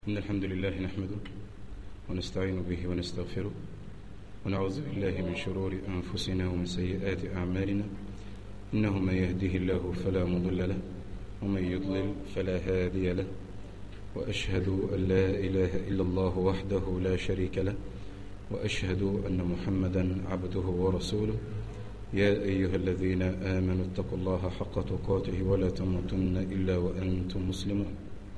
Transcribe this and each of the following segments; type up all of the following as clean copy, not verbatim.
إن الحمد لله نحمده ونستعين به ونستغفره ونعوذ بالله من شرور أنفسنا ومن سيئات أعمالنا. إنه من يهده الله فلا مضل له ومن يضلل فلا هادي له، وأشهد أن لا إله إلا الله وحده لا شريك له، وأشهد أن محمدا عبده ورسوله. يا أيها الذين آمنوا اتقوا الله حق تقاته ولا تموتن إلا وأنتم مسلمون.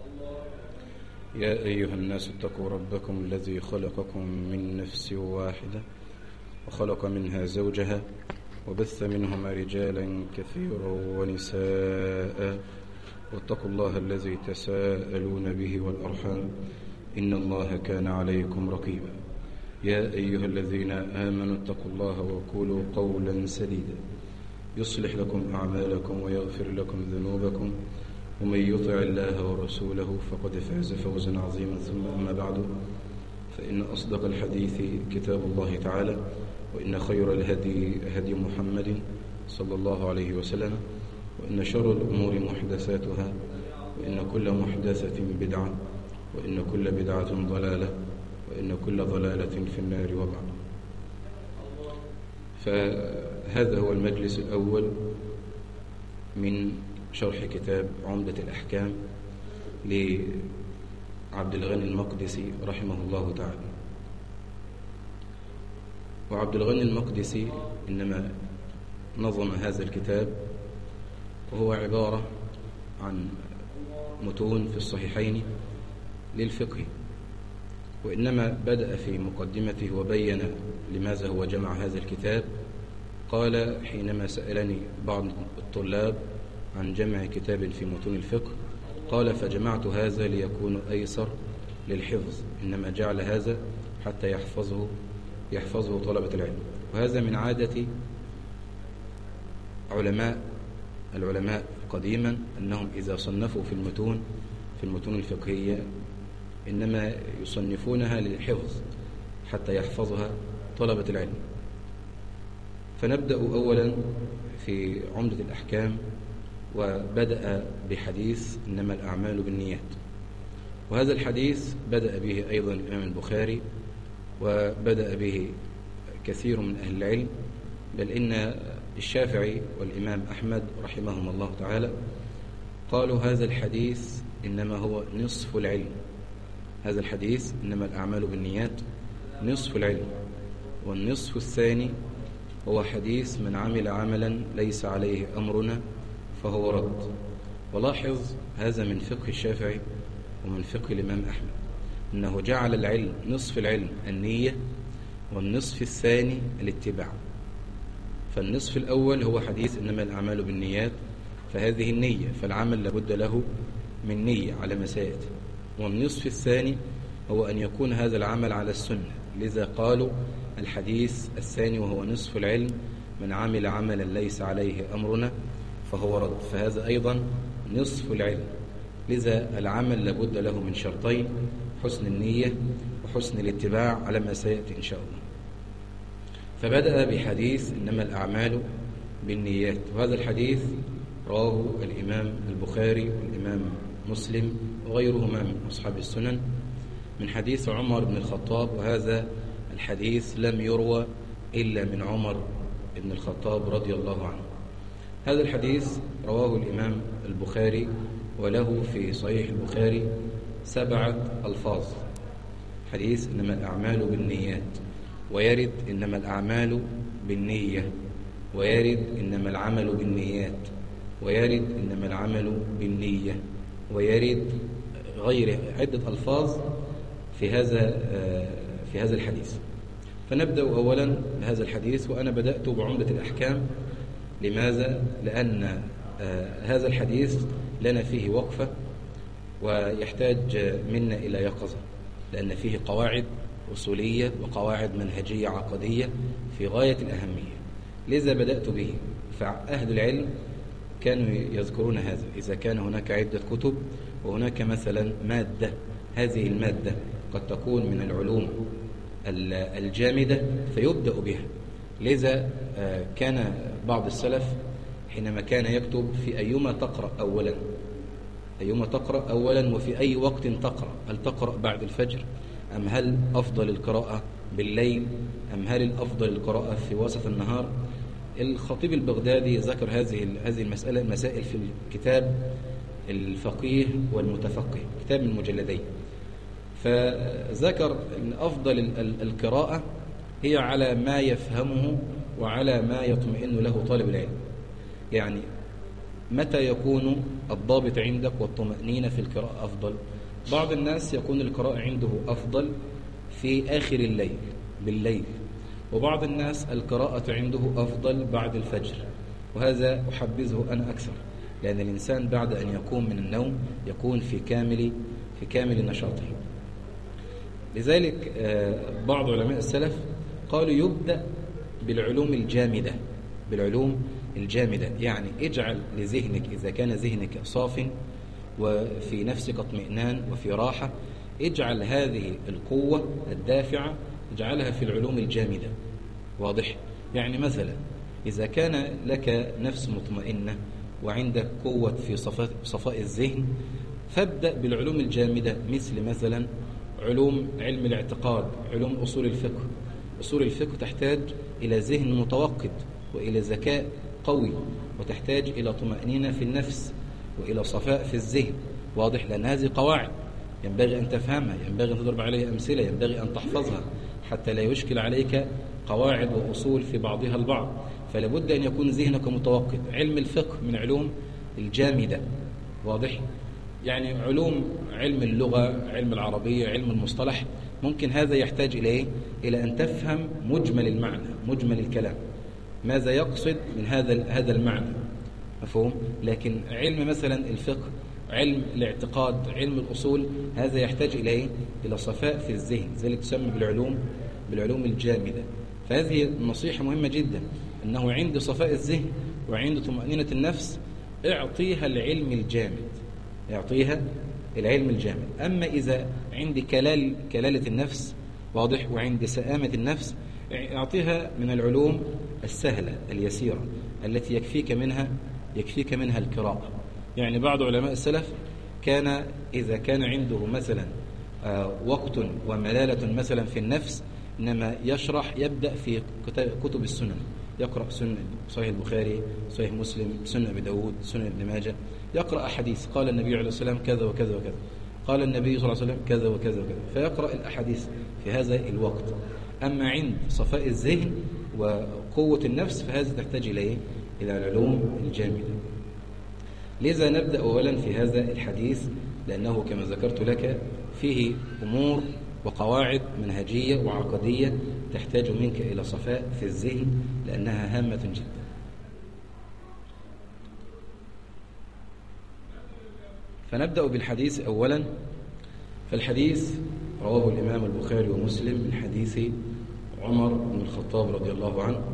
يا أيها الناس اتقوا ربكم الذي خلقكم من نفس واحدة وخلق منها زوجها وبث منهما رجالا كثيرا ونساء، واتقوا الله الذي تساءلون به والأرحام إن الله كان عليكم رقيبا. يا أيها الذين آمنوا اتقوا الله وقولوا قولا سديدا يصلح لكم أعمالكم ويغفر لكم ذنوبكم، ومن يطع الله ورسوله فقد فاز فوزا عظيما. ثم أما بعد، فإن أصدق الحديث كتاب الله تعالى، وإن خير الهدي هدي محمد صلى الله عليه وسلم، وإن شر الأمور محدثاتها، وإن كل محدثة بدعة، وإن كل بدعة ضلالة، وإن كل ضلالة في النار. وبعد، فهذا هو المجلس الأول من شرح كتاب عمدة الأحكام لعبد الغني المقدسي رحمه الله تعالى. وعبد الغني المقدسي إنما نظم هذا الكتاب، وهو عبارة عن متون في الصحيحين للفقه، وإنما بدأ في مقدمته وبين لماذا هو جمع هذا الكتاب. قال حينما سألني بعض الطلاب عن جمع كتاب في متون الفقه، قال: فجمعت هذا ليكون أيسر للحفظ، إنما جعل هذا حتى يحفظه طلبة العلم. وهذا من عادة العلماء قديما، أنهم إذا صنفوا في المتون الفقهية إنما يصنفونها للحفظ حتى يحفظها طلبة العلم. فنبدأ أولا في عمدة الأحكام، وبدأ بحديث إنما الأعمال بالنيات. وهذا الحديث بدأ به أيضا الإمام البخاري، وبدأ به كثير من أهل العلم، بل إن الشافعي والإمام أحمد رحمهم الله تعالى قالوا هذا الحديث إنما هو نصف العلم. هذا الحديث إنما الأعمال بالنيات نصف العلم، والنصف الثاني هو حديث من عمل عملا ليس عليه أمرنا فهو رد. ولاحظ هذا من فقه الشافعي ومن فقه الإمام أحمد، أنه جعل العلم نصف العلم النية، والنصف الثاني الاتباع. فالنصف الأول هو حديث إنما الأعمال بالنيات، فهذه النية، فالعمل لابد له من نية على ما سيأتي. والنصف الثاني هو أن يكون هذا العمل على السنة، لذا قالوا الحديث الثاني وهو نصف العلم: من عمل عملا ليس عليه أمرنا فهو رد. فهذا أيضا نصف العلم، لذا العمل لابد له من شرطين: حسن النية وحسن الاتباع، على ما سيأتي إن شاء الله. فبدأ بحديث إنما الأعمال بالنيات، وهذا الحديث رواه الإمام البخاري والإمام مسلم وغيرهما من أصحاب السنن من حديث عمر بن الخطاب. وهذا الحديث لم يروى إلا من عمر بن الخطاب رضي الله عنه. هذا الحديث رواه الإمام البخاري، وله في صحيح البخاري 7 ألفاظ. حديث إنما الأعمال بالنيات، ويرد إنما الأعمال بالنية، ويرد إنما العمل بالنيات، ويرد إنما العمل بالنية، ويرد غير عدة ألفاظ في هذا الحديث. فنبدأ أولا بهذا الحديث، وأنا بدأت بعمدة الأحكام. لماذا؟ لأن هذا الحديث لنا فيه وقفة، ويحتاج منا إلى يقظة، لأن فيه قواعد أصولية وقواعد منهجية عقدية في غاية الأهمية. لذا بدأت به. فأهل العلم كانوا يذكرون هذا: إذا كان هناك عدة كتب وهناك مثلا مادة، هذه المادة قد تكون من العلوم الجامدة فيبدأ بها. لذا كان بعض السلف حينما كان يكتب في أيما تقرأ أولا أيما تقرأ أولا، وفي أي وقت تقرأ، هل تقرأ بعد الفجر، أم هل أفضل القراءة بالليل، أم هل الأفضل القراءة في وسط النهار؟ الخطيب البغدادي ذكر هذه المسائل في كتاب الفقيه والمتفقه، كتاب من مجلدين. فذكر أن أفضل القراءة هي على ما يفهمه وعلى ما يطمئن له طالب العلم. يعني متى يكون الضابط عندك والطمأنينة في القراءة أفضل؟ بعض الناس يكون القراءة عنده أفضل في آخر الليل بالليل، وبعض الناس القراءة عنده أفضل بعد الفجر، وهذا أحبذه أنا أكثر، لأن الإنسان بعد أن يقوم من النوم يكون في كامل نشاطه. لذلك بعض علماء السلف قالوا يبدأ بالعلوم الجامدة، يعني اجعل لذهنك إذا كان ذهنك صاف وفي نفسك اطمئنان وفي راحة، اجعل هذه القوة الدافعة اجعلها في العلوم الجامدة. واضح؟ يعني مثلا إذا كان لك نفس مطمئنة وعندك قوة في صفاء الذهن، فابدأ بالعلوم الجامدة، مثلا علم الاعتقاد، علوم أصول الفقه. أصول الفقه تحتاج إلى ذهن متوقد وإلى ذكاء قوي، وتحتاج إلى طمأنينة في النفس وإلى صفاء في الذهن. واضح؟ لأن هذه قواعد ينبغي أن تفهمها، ينبغي أن تضرب عليها أمثلة، ينبغي أن تحفظها حتى لا يشكل عليك قواعد وأصول في بعضها البعض. فلا بد أن يكون ذهنك متوقد. علم الفقه من علوم الجامدة. واضح؟ يعني علم اللغة، علم العربية، علم المصطلح، ممكن هذا يحتاج إلى أن تفهم مجمل المعنى، مجمل الكلام، ماذا يقصد من هذا المعنى، مفهوم؟ لكن علم مثلا الفقه، علم الاعتقاد، علم الأصول، هذا يحتاج إلى صفاء في الذهن، ذلك تسمى بالعلوم الجامدة. فهذه النصيحة مهمة جدا، أنه عند صفاء الذهن وعند طمأنينة النفس اعطيها العلم الجامد. أما إذا عند كلالة النفس، واضح، وعند سآمة النفس، اعطيها من العلوم السهلة اليسيرة التي يكفيك منها القراءة. يعني بعض علماء السلف إذا كان عنده مثلا وقت وملالة مثلا في النفس، إنما يبدأ في كتب السنن، يقرأ صحيح البخاري، صحيح مسلم، سنن أبي داود، سنن ابن ماجه، يقرأ أحاديث قال النبي عليه السلام كذا وكذا وكذا، قال النبي صلى الله عليه وسلم كذا وكذا وكذا، فيقرأ الأحاديث في هذا الوقت. أما عند صفاء الذهن وقوة النفس فهذا تحتاج إلى العلوم الجامدة. لذا نبدأ أولا في هذا الحديث، لأنه كما ذكرت لك فيه أمور وقواعد منهجية وعقدية تحتاج منك إلى صفاء في الذهن، لأنها هامة جدا. فنبدأ بالحديث أولا. فالحديث رواه الإمام البخاري ومسلم من حديث عمر بن الخطاب رضي الله عنه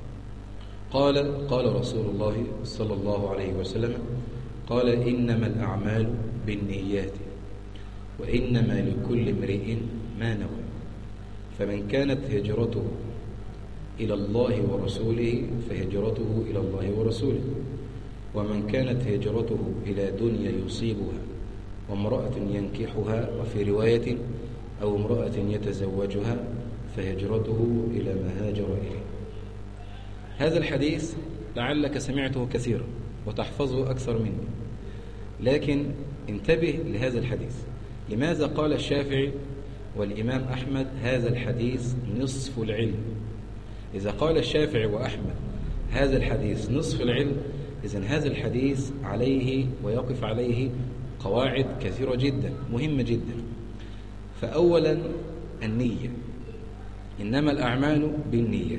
قال رسول الله صلى الله عليه وسلم قال إنما الأعمال بالنيات وإنما لكل امرئ ما نوى، فمن كانت هجرته إلى الله ورسوله فهجرته إلى الله ورسوله، ومن كانت هجرته إلى دنيا يصيبها وامرأة ينكحها، وفي رواية أو امرأة يتزوجها، فهجرته إلى ما هاجر إليه. هذا الحديث لعلك سمعته كثيرا وتحفظه أكثر مني، لكن انتبه لهذا الحديث. لماذا قال الشافعي والإمام أحمد هذا الحديث نصف العلم؟ إذا قال الشافعي وأحمد هذا الحديث نصف العلم، إذن هذا الحديث عليه ويقف عليه قواعد كثيرة جدا مهمة جدا. فأولا النية، إنما الأعمال بالنيات.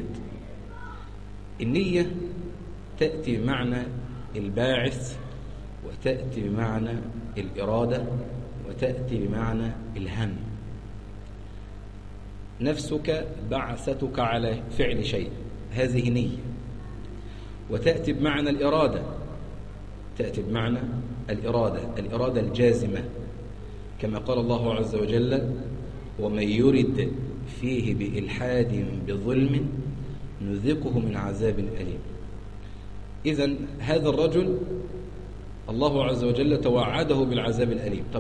النية تأتي بمعنى الباعث، وتأتي بمعنى الإرادة، وتأتي بمعنى الهم. نفسك بعثتك على فعل شيء، هذه نية. وتأتي بمعنى الإرادة، تأتي بمعنى الإرادة الجازمة، كما قال الله عز وجل ومن يرد فيه بإلحاد بظلم نذقه من عذاب أليم. إذن هذا الرجل الله عز وجل توعده بالعذاب الأليم. طب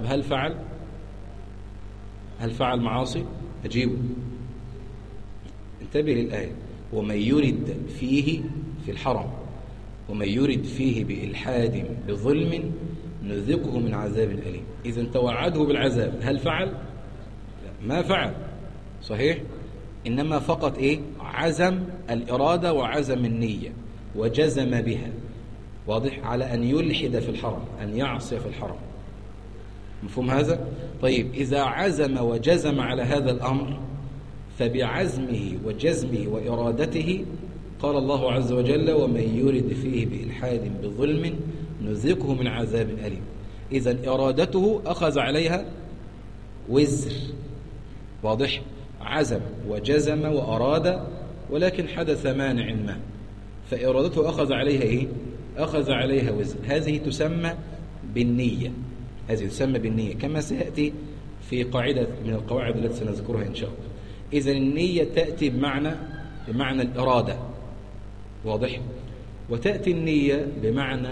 هل فعل معاصي؟ أجيبه، انتبه للآية: ومن يرد فيه في الحرم ومن يرد فيه بإلحاد بظلم نذقه من عذاب أليم. إذن توعده بالعذاب، هل فعل؟ لا، ما فعل، صحيح، إنما فقط عزم الإرادة وعزم النية وجزم بها، واضح، على أن يلحد في الحرم، أن يعصي في الحرم. مفهوم هذا؟ طيب، إذا عزم وجزم على هذا الأمر فبعزمه وجزمه وإرادته قال الله عز وجل: ومن يرد فيه بإلحاد بظلم نذقه من عذاب أليم. إذن إرادته أخذ عليها وزر، واضح، عزم وجزم وأراد، ولكن حدث مانع ما، فإرادته أخذ عليها أخذ عليها وزر. هذه تسمى بالنية، كما سيأتي في قاعدة من القواعد التي سنذكرها إن شاء الله. إذن النية تأتي بمعنى الإرادة، واضح، وتأتي النية بمعنى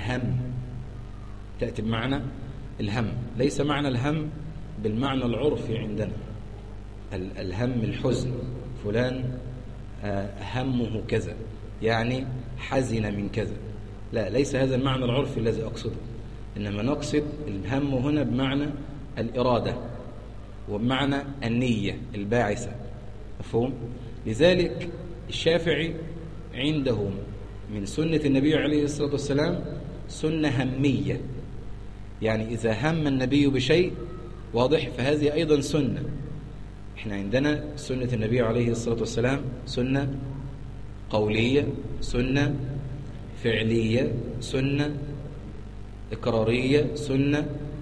الهم، ليس معنى الهم بالمعنى العرفي عندنا، الهم الحزن، فلان همه كذا، يعني حزن من كذا، لا، ليس هذا المعنى العرفي الذي أقصده، إنما نقصد الهم هنا بمعنى الإرادة وبمعنى النية الباعثة. مفهوم؟ لذلك الشافعي عنده من سنة النبي عليه الصلاة والسلام سنة همية، يعني إذا هم النبي بشيء، واضح، فهذه أيضا سنة. إحنا عندنا سنة النبي عليه الصلاة والسلام سنة قولية، سنة فعلية، سنة إقرارية، سنة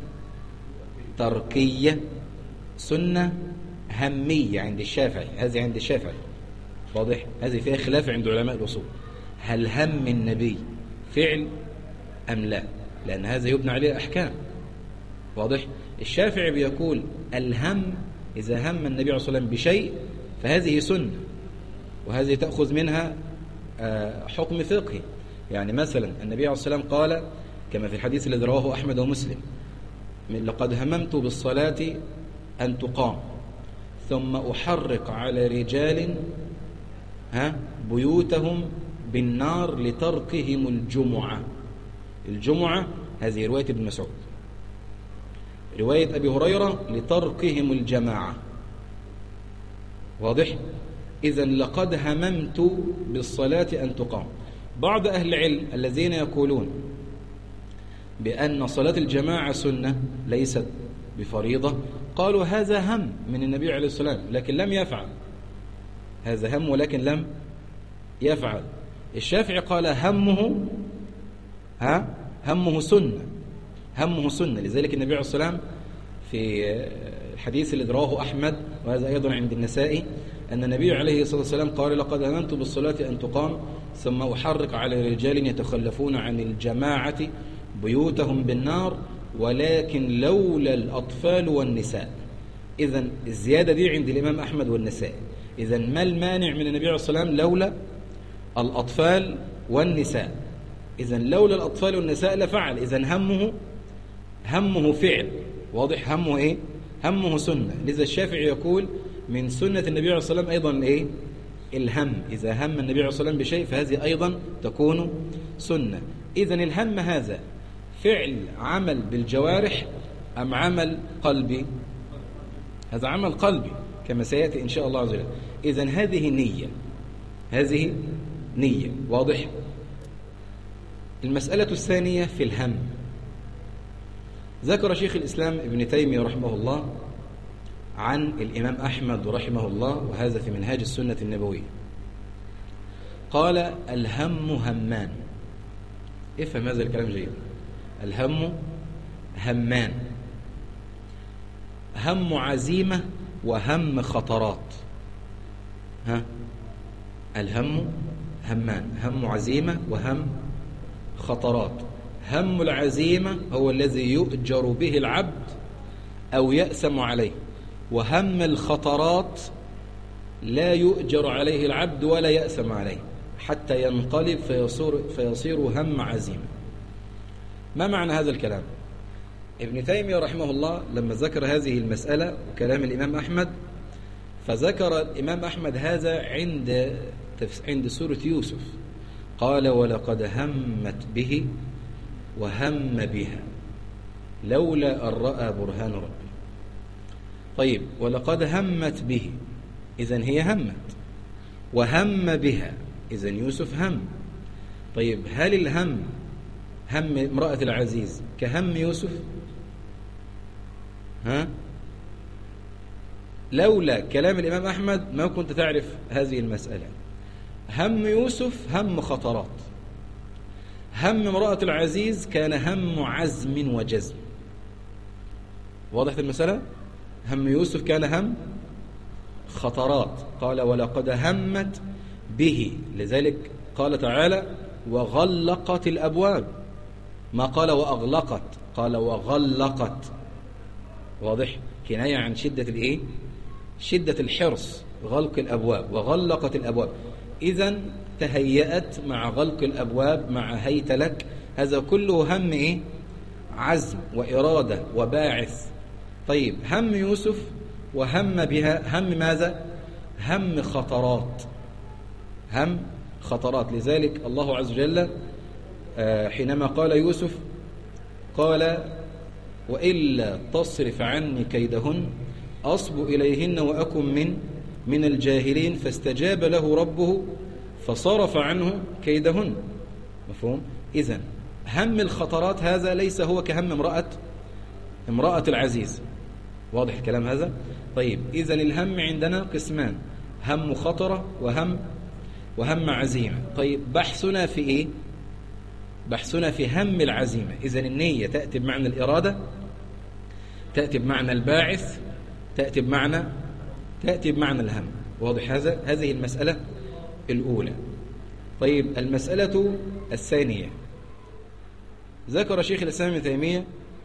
تركية، سنة همية عند الشافعي. هذه عند الشافعي، واضح، هذه فيها خلاف عند علماء الأصول، هل هم النبي فعل أم لا، لأن هذا يبنى عليه أحكام، واضح. الشافعي بيقول الهم إذا هم النبي عليه الصلاة والسلام بشيء فهذه سنة، وهذه تأخذ منها حكم فقهي. يعني مثلا النبي عليه الصلاة والسلام قال كما في الحديث الذي رواه أحمد ومسلم: لقد هممت بالصلاة أن تقام ثم أحرق على رجال بيوتهم بالنار لتركهم الجمعة. هذه رواية ابن مسعود. رواية أبي هريرة: لتركهم الجماعة. واضح؟ إذن لقد هممت بالصلاة أن تقام. بعض أهل العلم الذين يقولون بأن صلاة الجماعة سنة ليست بفريضة قالوا هذا هم من النبي عليه الصلاة والسلام لكن لم يفعل، هذا هم ولكن لم يفعل. الشافعي قال همه سنة. لذلك النبي عليه الصلاة والسلام في الحديث الذي رواه أحمد وهذا أيضا عند النسائي أن النبي عليه الصلاة والسلام قال: لقد هممت بالصلاة أن تقام ثم أحرق على رجال يتخلفون عن الجماعة بيوتهم بالنار ولكن لولا الأطفال والنساء. إذن الزيادة دي عند الإمام أحمد والنسائي. إذن ما المانع من النبي عليه الصلاة والسلام؟ لولا الأطفال والنساء. إذن لولا الأطفال والنساء لفعل. إذن همه فعل، واضح، همه همه سنة. لذا الشافعي يقول من سنة النبي عليه الصلاة والسلام أيضا الهم، إذا هم النبي عليه الصلاة والسلام بشيء فهذه أيضا تكون سنة. إذن الهم هذا فعل عمل بالجوارح أم عمل قلبي؟ هذا عمل قلبي كما سيأتي إن شاء الله عز وجل. إذن هذه نية، واضح. المسألة الثانية في الهم. ذكر شيخ الإسلام ابن تيمية رحمه الله عن الإمام أحمد رحمه الله، وهذا في منهاج السنة النبوية، قال: الهم همان. افهم هذا الكلام جيد. الهم همان: هم عزيمة وهم خطرات. الهم همان: هم عزيمة وهم خطرات. هم العزيمة هو الذي يؤجر به العبد أو يأثم عليه، وهم الخطرات لا يؤجر عليه العبد ولا يأثم عليه حتى ينقلب فيصير هم عزيمة. ما معنى هذا الكلام؟ ابن تيمية رحمه الله لما ذكر هذه المسألة وكلام الإمام أحمد، فذكر الإمام أحمد هذا عند سورة يوسف، قال ولقد همت به وهم بها لولا أن رأى برهان ربه. طيب ولقد همت به، إذن هي همت، وهم بها، إذن يوسف هم. طيب هل الهم هم امرأة العزيز كهم يوسف؟ لولا كلام الإمام أحمد ما كنت تعرف هذه المسألة. هم يوسف هم خطرات، هم امرأة العزيز كان هم عزم وجزم. واضح المسألة؟ هم يوسف كان هم خطرات، قال ولقد همت به، لذلك قال تعالى وغلقت الأبواب، ما قال وأغلقت، قال وغلقت. واضح؟ كناية عن شدة الإيه؟ شدة الحرص، غلق الأبواب، وغلقت الأبواب. إذن تهيأت مع غلق الأبواب، مع هيت لك، هذا كله هم إيه؟ عزم وإرادة وباعث. طيب هم يوسف وهم بها، هم ماذا؟ هم خطرات، هم خطرات. لذلك الله عز وجل حينما قال يوسف قال وإلا تصرف عني كيدهن أصب إليهن وأكن من الجاهلين، فاستجاب له ربه فصرف عنه كيدهن. مفهوم؟ إذن هم الخطرات هذا ليس هو كهم امرأة العزيز. واضح الكلام هذا؟ طيب إذن الهم عندنا قسمان، هم خطرة وهم عزيمة. طيب بحثنا في إيه؟ بحثنا في هم العزيمة. إذن النية تأتي بمعنى الإرادة، تأتي بمعنى الباعث، تأتي بمعنى الهم. واضح هذا؟ هذه المسألة الأولى. طيب المسألة الثانية، ذكر شيخ الإسلام ابن تيمية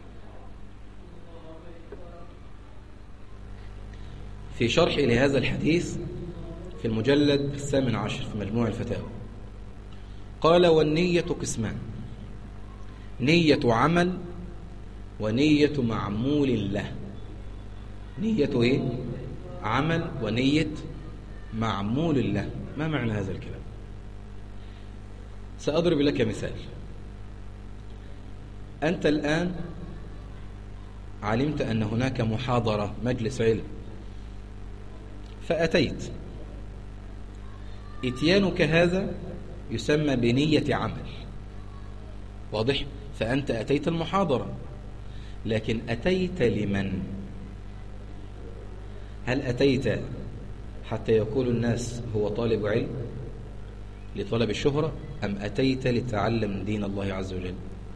في شرح لهذا الحديث في المجلد 18 في مجموع الفتاوى، قال والنية قسمان، نية عمل ونية معمول له. نية إيه؟ عمل ونية معمول له. ما معنى هذا الكلام؟ سأضرب لك مثال. أنت الآن علمت أن هناك محاضرة مجلس علم، فأتيت. إتيانك هذا يسمى بنية عمل. واضح؟ فأنت أتيت المحاضرة، لكن أتيت لمن؟ هل أتيت حتى يقول الناس هو طالب علم لطلب الشهرة، أم أتيت لتعلم دين الله عز وجل؟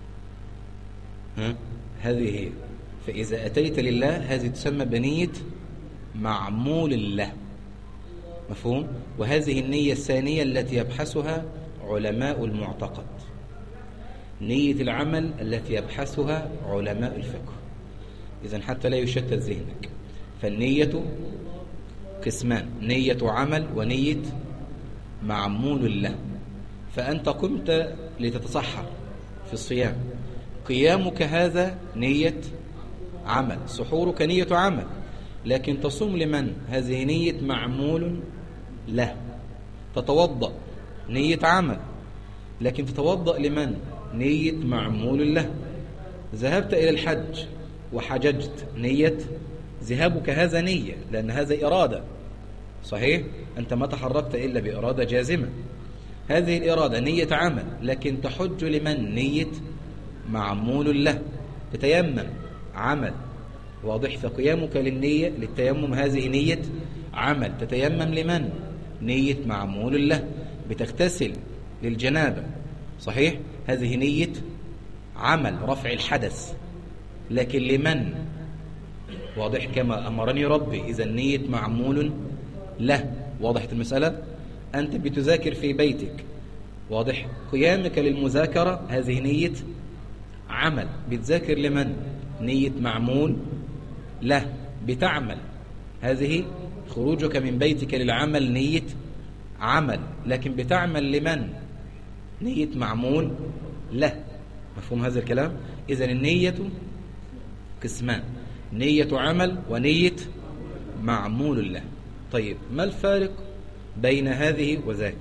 هذه هي. فإذا أتيت لله هذه تسمى بنية معمول له. مفهوم؟ وهذه النية الثانية التي يبحثها علماء المعتقد، نية العمل التي يبحثها علماء الفقه. إذن حتى لا يشتت ذهنك، فالنية قسمان، نية عمل ونية معمول له. فأنت قمت لتتصحر في الصيام، قيامك هذا نية عمل، سحورك نية عمل، لكن تصوم لمن؟ هذه نية معمول له. تتوضأ نية عمل، لكن تتوضأ لمن؟ نية معمول له. ذهبت إلى الحج وحججت، نية ذهابك هذا نية، لأن هذا إرادة. صحيح؟ أنت ما تحركت إلا بإرادة جازمة، هذه الإرادة نية عمل، لكن تحج لمن؟ نية معمول له. تتيمم عمل. واضح؟ فقيامك للنية للتيمم هذه نية عمل. تتيمم لمن؟ نية معمول له. بتغتسل للجنابة، صحيح؟ هذه نية عمل، رفع الحدث، لكن لمن؟ واضح؟ كما أمرني ربي، إذا نية معمول له. واضحت المسألة؟ أنت بتذاكر في بيتك، واضح؟ قيامك للمذاكرة هذه نية عمل، بتذاكر لمن؟ نية معمول له. بتعمل، هذه خروجك من بيتك للعمل نية عمل، لكن بتعمل لمن؟ نية معمول له. مفهوم هذا الكلام؟ إذن النية قسمان، نية عمل ونية معمول له. طيب ما الفارق بين هذه وذاك؟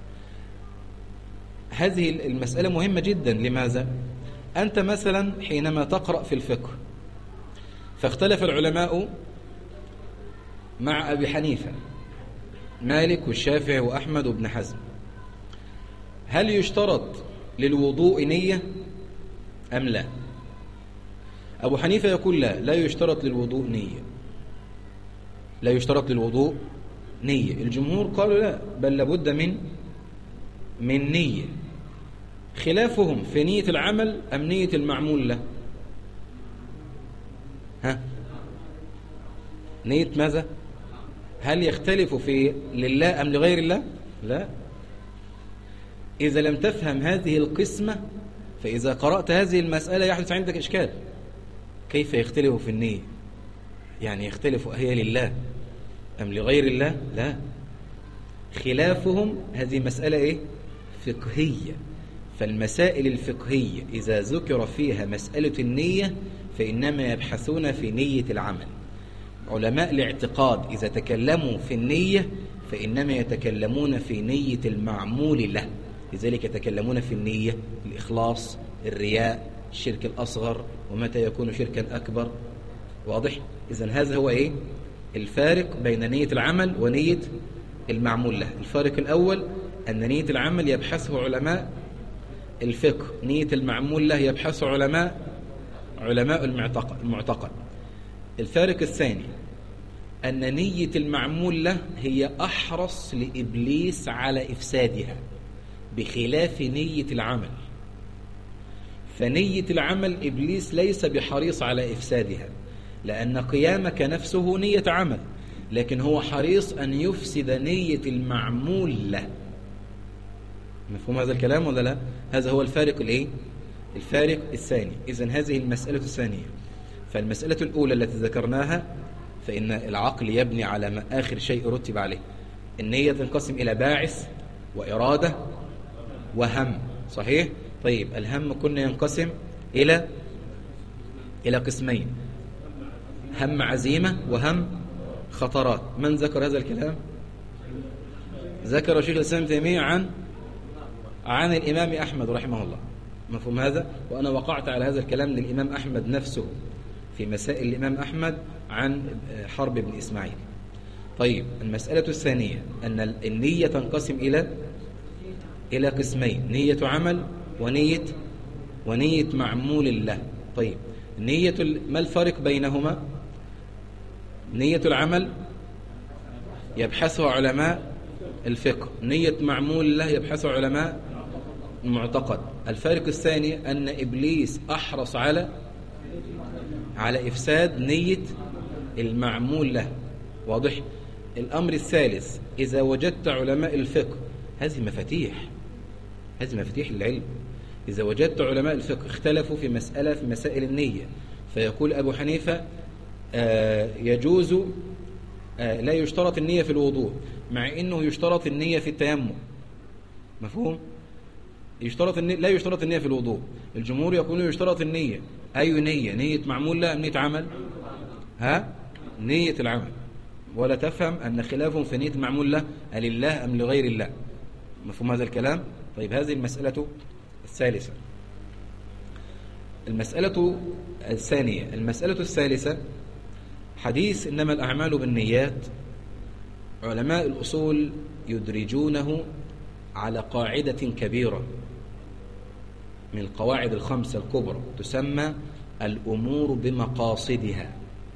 هذه المسألة مهمة جدا. لماذا؟ أنت مثلا حينما تقرأ في الفقه فاختلف العلماء مع أبي حنيفة، مالك والشافعي وأحمد وابن حزم، هل يشترط للوضوء نية أم لا؟ أبو حنيفة يقول لا يشترط للوضوء نية، لا يشترط للوضوء نية. الجمهور قالوا لا، بل لابد من نية. خلافهم في نية العمل أم نية المعمول له؟ نية ماذا؟ هل يختلف في لله أم لغير الله؟ لا. إذا لم تفهم هذه القسمة فإذا قرأت هذه المسألة يحدث عندك إشكال. كيف يختلف في النية؟ يعني يختلف هي لله أم لغير الله؟ لا. خلافهم هذه مسألة إيه؟ فقهية. فالمسائل الفقهية إذا ذكر فيها مسألة النية فإنما يبحثون في نية العمل. علماء الاعتقاد إذا تكلموا في النية فإنما يتكلمون في نية المعمول له، لذلك يتكلمون في النية، الإخلاص، الرياء، الشرك الأصغر، ومتى يكون شركا أكبر. واضح؟ إذن هذا هو إيه؟ الفارق بين نية العمل ونية المعمول له. الفارق الأول أن نية العمل يبحثه علماء الفقه، نية المعمول له يبحثه علماء المعتقد. الفارق الثاني أن نية المعمول له هي أحرص لإبليس على إفسادها بخلاف نية العمل. فنية العمل إبليس ليس بحريص على إفسادها، لأن قيامك نفسه نية عمل، لكن هو حريص أن يفسد نية المعمول له. مفهوم هذا الكلام ولا لا؟ هذا هو الفارق الإيه؟ الفارق الثاني. إذن هذه المسألة الثانية. فالمسألة الأولى التي ذكرناها فإن العقل يبني على آخر شيء رتب عليه. النية تنقسم إلى باعث وإرادة وهم، صحيح؟ طيب الهم كنا ينقسم إلى قسمين، هم عزيمة وهم خطرات. من ذكر هذا الكلام؟ ذكر شيخ الإسلام تيمية عن الإمام أحمد رحمه الله. مفهوم هذا؟ وأنا وقعت على هذا الكلام للإمام أحمد نفسه في مسائل الإمام أحمد عن حرب بن إسماعيل. طيب المسألة الثانية أن النية تنقسم إلى قسمين، نية عمل ونية معمول له. طيب ما الفرق بينهما؟ نية العمل يبحثها علماء الفقه، نية معمول له يبحثها علماء المعتقد. الفارق الثاني أن إبليس أحرص على إفساد نية المعمول له. واضح؟ الأمر الثالث، إذا وجدت علماء الفقه، هذه مفاتيح للعلم. إذا وجدت علماء الفقه اختلفوا في مسائل النية، فيقول أبو حنيفة يجوز لا يشترط النية في الوضوء، مع إنه يشترط النية في التيمم. مفهوم؟ لا يشترط النية في الوضوء. الجمهور يقولون يشترط النية. أي نية معمول لا أم نية عمل؟ نية العمل. ولا تفهم أن خلافهم في نية المعمول له لله أم لغير الله. مفهوم هذا الكلام؟ طيب هذه المسألة الثالثة. المسألة الثانية. المسألة الثالثة حديث إنما الأعمال بالنيات. علماء الأصول يدرجونه على قاعدة كبيرة من القواعد الخمسة الكبرى تسمى الأمور بمقاصدها.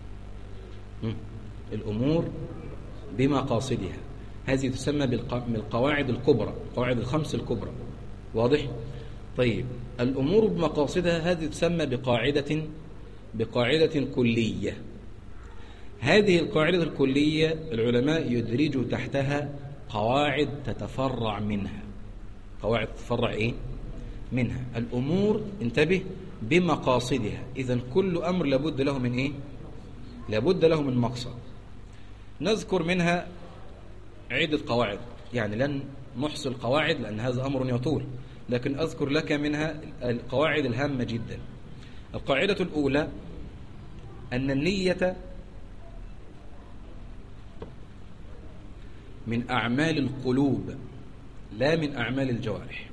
الأمور بمقاصدها هذه تسمى من القواعد الكبرى، قواعد الخمس الكبرى. واضح؟ طيب الأمور بمقاصدها هذه تسمى بقاعدة كلية. هذه القاعدة الكلية العلماء يدرجوا تحتها قواعد تتفرع منها. قواعد تتفرع منها. الأمور انتبه بمقاصدها. إذن كل أمر لابد له من لابد له من مقصد. نذكر منها عدة قواعد، يعني لن نحصي القواعد لأن هذا أمر يطول، لكن أذكر لك منها القواعد الهامة جدا. القاعدة الأولى أن النية من أعمال القلوب لا من أعمال الجوارح.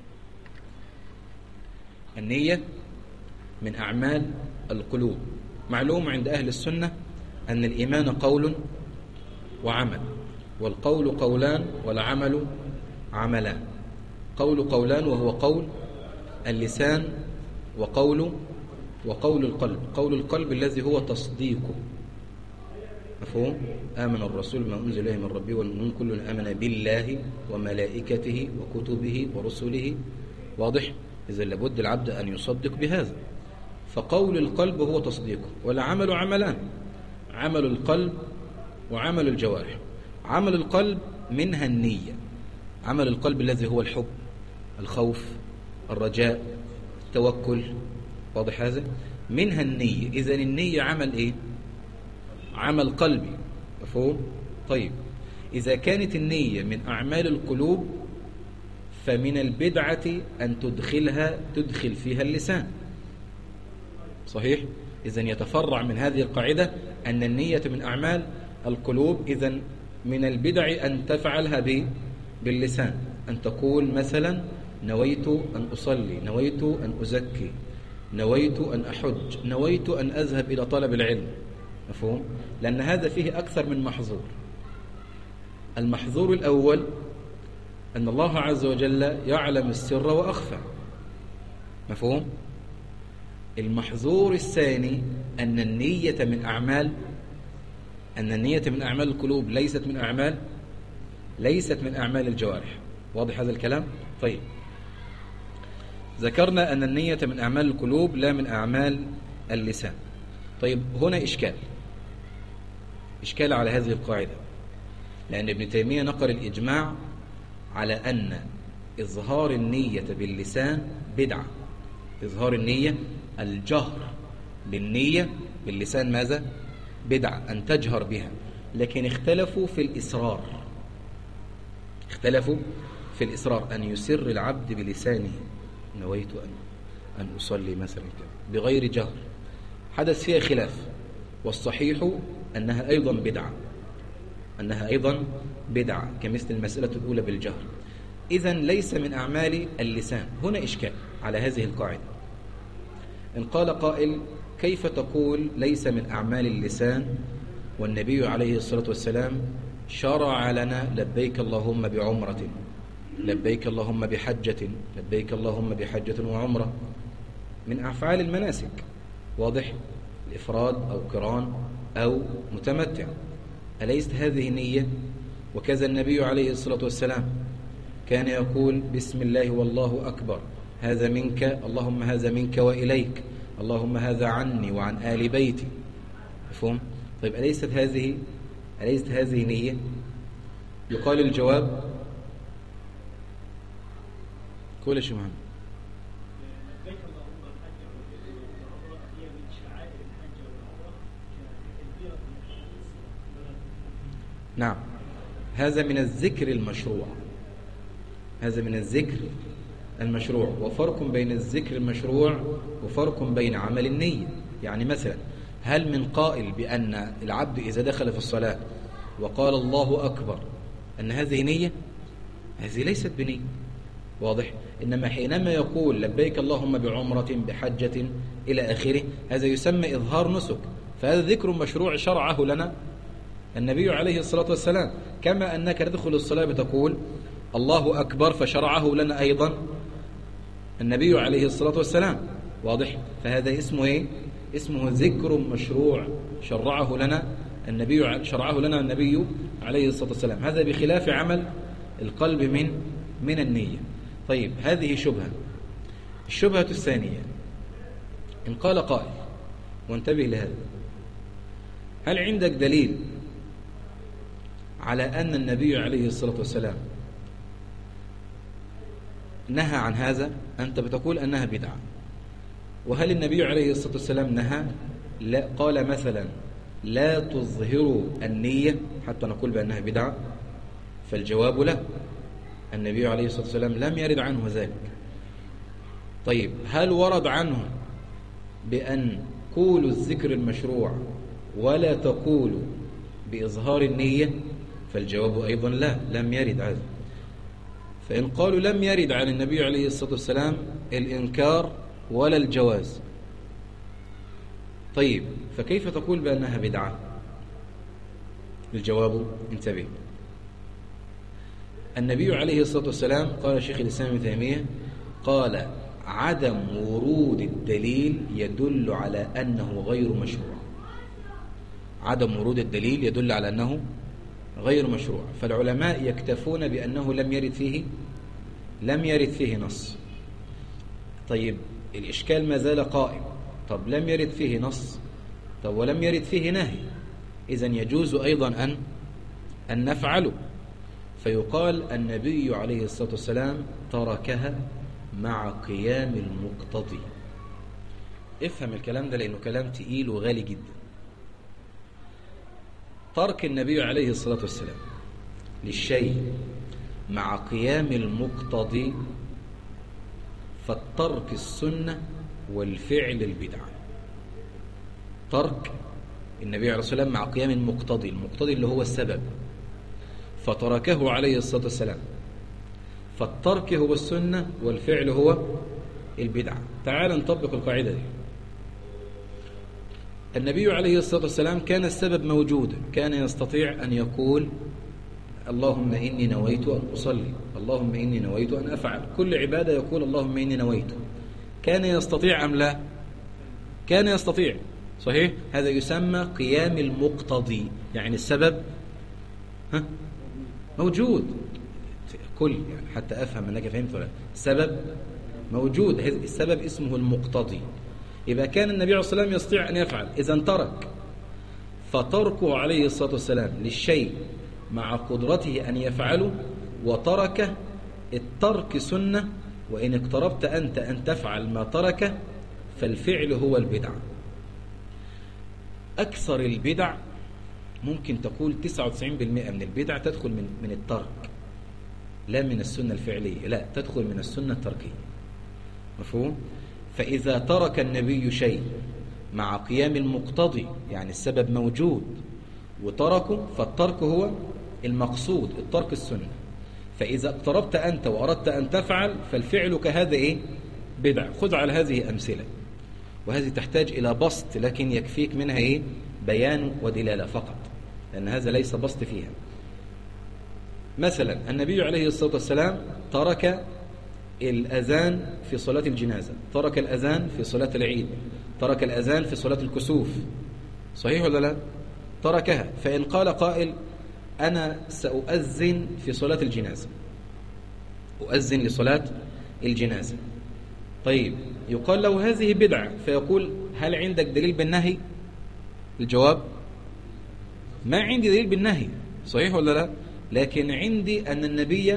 النية من أعمال القلوب. معلوم عند أهل السنة أن الإيمان قول وعمل، والقول قولان والعمل عملان. قول قولان وهو قول اللسان، وقول القلب. قول القلب الذي هو تصديقه، مفهوم؟ آمن الرسول ما أنزل إليه من ربه والمؤمنون كل آمن بالله وملائكته وكتبه ورسله. واضح؟ إذا لابد العبد أن يصدق بهذا. فقول القلب هو تصديقه، والعمل عملان، عمل القلب وعمل الجوارح. عمل القلب منها النية، عمل القلب الذي هو الحب، الخوف، الرجاء، التوكل. واضح هذا؟ منها النية. إذن النية عمل إيه؟ عمل قلبي، مفهوم؟ طيب، إذا كانت النية من أعمال القلوب فمن البدعة أن تدخل فيها اللسان. صحيح؟ إذن يتفرع من هذه القاعدة أن النية من أعمال القلوب. إذن من البدع أن تفعلها باللسان، أن تقول مثلا نويت أن أصلي، نويت أن أزكي، نويت أن أحج، نويت أن أذهب إلى طلب العلم. مفهوم؟ لأن هذا فيه أكثر من محظور. المحظور الأول أن الله عز وجل يعلم السر وأخفى. مفهوم؟ المحظور الثاني أن النية من أعمال القلوب، ليست من أعمال الجوارح. واضح هذا الكلام؟ طيب، ذكرنا أن النية من أعمال القلوب لا من أعمال اللسان. طيب، هنا إشكال على هذه القاعدة، لأن ابن تيمية نقل الإجماع على أن إظهار النية باللسان بدعة. إظهار النية، الجهر بالنية باللسان، ماذا؟ بدعة، أن تجهر بها. لكن اختلفوا في الإصرار، أن يسر العبد بلسانه، نويت أن أصلي مثلا بغير جهر، حدث فيها خلاف. والصحيح أنها أيضا بدعة كمثل المسألة الأولى بالجهر. إذن ليس من أعمال اللسان. هنا إشكال على هذه القاعدة. إن قال قائل كيف تقول ليس من أعمال اللسان والنبي عليه الصلاة والسلام شرع لنا لبيك اللهم بعمرة، لبيك اللهم بحجة، لبيك اللهم بحجة وعمرة، من أفعال المناسك. واضح؟ الإفراد أو قران أو متمتع. أليست هذه نية؟ وكذا النبي عليه الصلاة والسلام كان يقول بسم الله والله أكبر، هذا منك اللهم، هذا منك وإليك، اللهم هذا عني وعن آل بيتي. مفهوم؟ طيب، أليست هذه نية؟ يقال الجواب كل شيء مهم. نعم، هذا من الذكر المشروع، وفرق بين الذكر المشروع وفرق بين عمل النية. يعني مثلا، هل من قائل بأن العبد إذا دخل في الصلاة وقال الله أكبر أن هذه نية؟ هذه ليست بنية. واضح؟ إنما حينما يقول لبيك اللهم بعمرة بحجة إلى آخره، هذا يسمى إظهار نسك، فهذا ذكر مشروع شرعه لنا النبي عليه الصلاة والسلام. كما أنك تدخل الصلاة بتقول الله أكبر، فشرعه لنا أيضا النبي عليه الصلاة والسلام. واضح؟ فهذا اسمه إيه؟ اسمه ذكر مشروع شرعه لنا النبي عليه الصلاة والسلام. هذا بخلاف عمل القلب من النية. طيب، هذه شبهة. الشبهة الثانية، إن قال قائل، وانتبه لهذا، هل عندك دليل على أن النبي عليه الصلاة والسلام نهى عن هذا؟ أنت بتقول أنها بدعة، وهل النبي عليه الصلاة والسلام نهى؟ لا. قال مثلا لا تظهروا النية حتى نقول بأنها بدعة؟ فالجواب لا، النبي عليه الصلاة والسلام لم يرد عنه ذلك. طيب هل ورد عنه بأن قولوا الذكر المشروع ولا تقولوا بإظهار النية؟ فالجواب أيضا لا، لم يرد هذا. فإن قالوا لم يرد عن النبي عليه الصلاة والسلام الإنكار ولا الجواز، طيب فكيف تقول بأنها بدعة؟ الجواب انتبه. النبي عليه الصلاة والسلام قال شيخ الإسلام ابن تيمية قال عدم ورود الدليل يدل على أنه غير مشروع. عدم ورود الدليل يدل على أنه غير مشروع. فالعلماء يكتفون بأنه لم يرد فيه نص. طيب الإشكال ما زال قائم. طب لم يرد فيه نص، طب ولم يرد فيه نهي، إذن يجوز أيضا أن نفعله. فيقال النبي عليه الصلاة والسلام تركها مع قيام المقتضي. افهم الكلام ده لأنه كلام تقيل وغالي جدا. ترك النبي عليه الصلاة والسلام للشيء مع قيام المقتضي فالترك السنة والفعل البدعة. ترك النبي عليه الصلاة والسلام مع قيام المقتضي اللي هو السبب، فتركه عليه الصلاة والسلام، فالترك هو السنة والفعل هو البدعة. تعال نطبق القاعدة دي. النبي عليه الصلاة والسلام كان السبب موجودا، كان يستطيع أن يقول اللهم إني نويت أن أصلي، اللهم إني نويت أن أفعل، كل عبادة يقول اللهم إني نويت. كان يستطيع أم لا؟ كان يستطيع، صحيح؟ هذا يسمى قيام المقتضي، يعني السبب موجود. يعني حتى أفهم أنك فهمت ولا؟ السبب موجود، السبب اسمه المقتضي. يبقى كان النبي عليه الصلاة والسلام يستطيع أن يفعل، إذن ترك. فتركه عليه الصلاة والسلام للشيء مع قدرته أن يفعله وتركه، الترك سنة، وإن اقتربت أنت أن تفعل ما تركه فالفعل هو البدع. أكثر البدع ممكن تقول 99% من البدع تدخل من الترك، لا من السنة الفعلية، لا تدخل من السنة التركية. مفهوم؟ فإذا ترك النبي شيء مع قيام المقتضي، يعني السبب موجود وتركه، فالترك هو المقصود، الترك السنة. فإذا اقتربت أنت وأردت أن تفعل فالفعل كهذا بدع. خذ على هذه أمثلة، وهذه تحتاج إلى بسط، لكن يكفيك منها بيان ودلالة فقط، لأن هذا ليس بسط فيها. مثلا النبي عليه الصلاة والسلام ترك الأذان في صلاة الجنازة، ترك الأذان في صلاة العيد، ترك الأذان في صلاة الكسوف، صحيح ولا لا؟ تركها. فإن قال قائل أنا سأؤذن في صلاة الجنازة، أؤذن لصلاة الجنازة، طيب يقال له هذه بدعة، فيقول هل عندك دليل بالنهي؟ الجواب ما عندي دليل بالنهي، صحيح ولا لا؟ لكن عندي أن النبي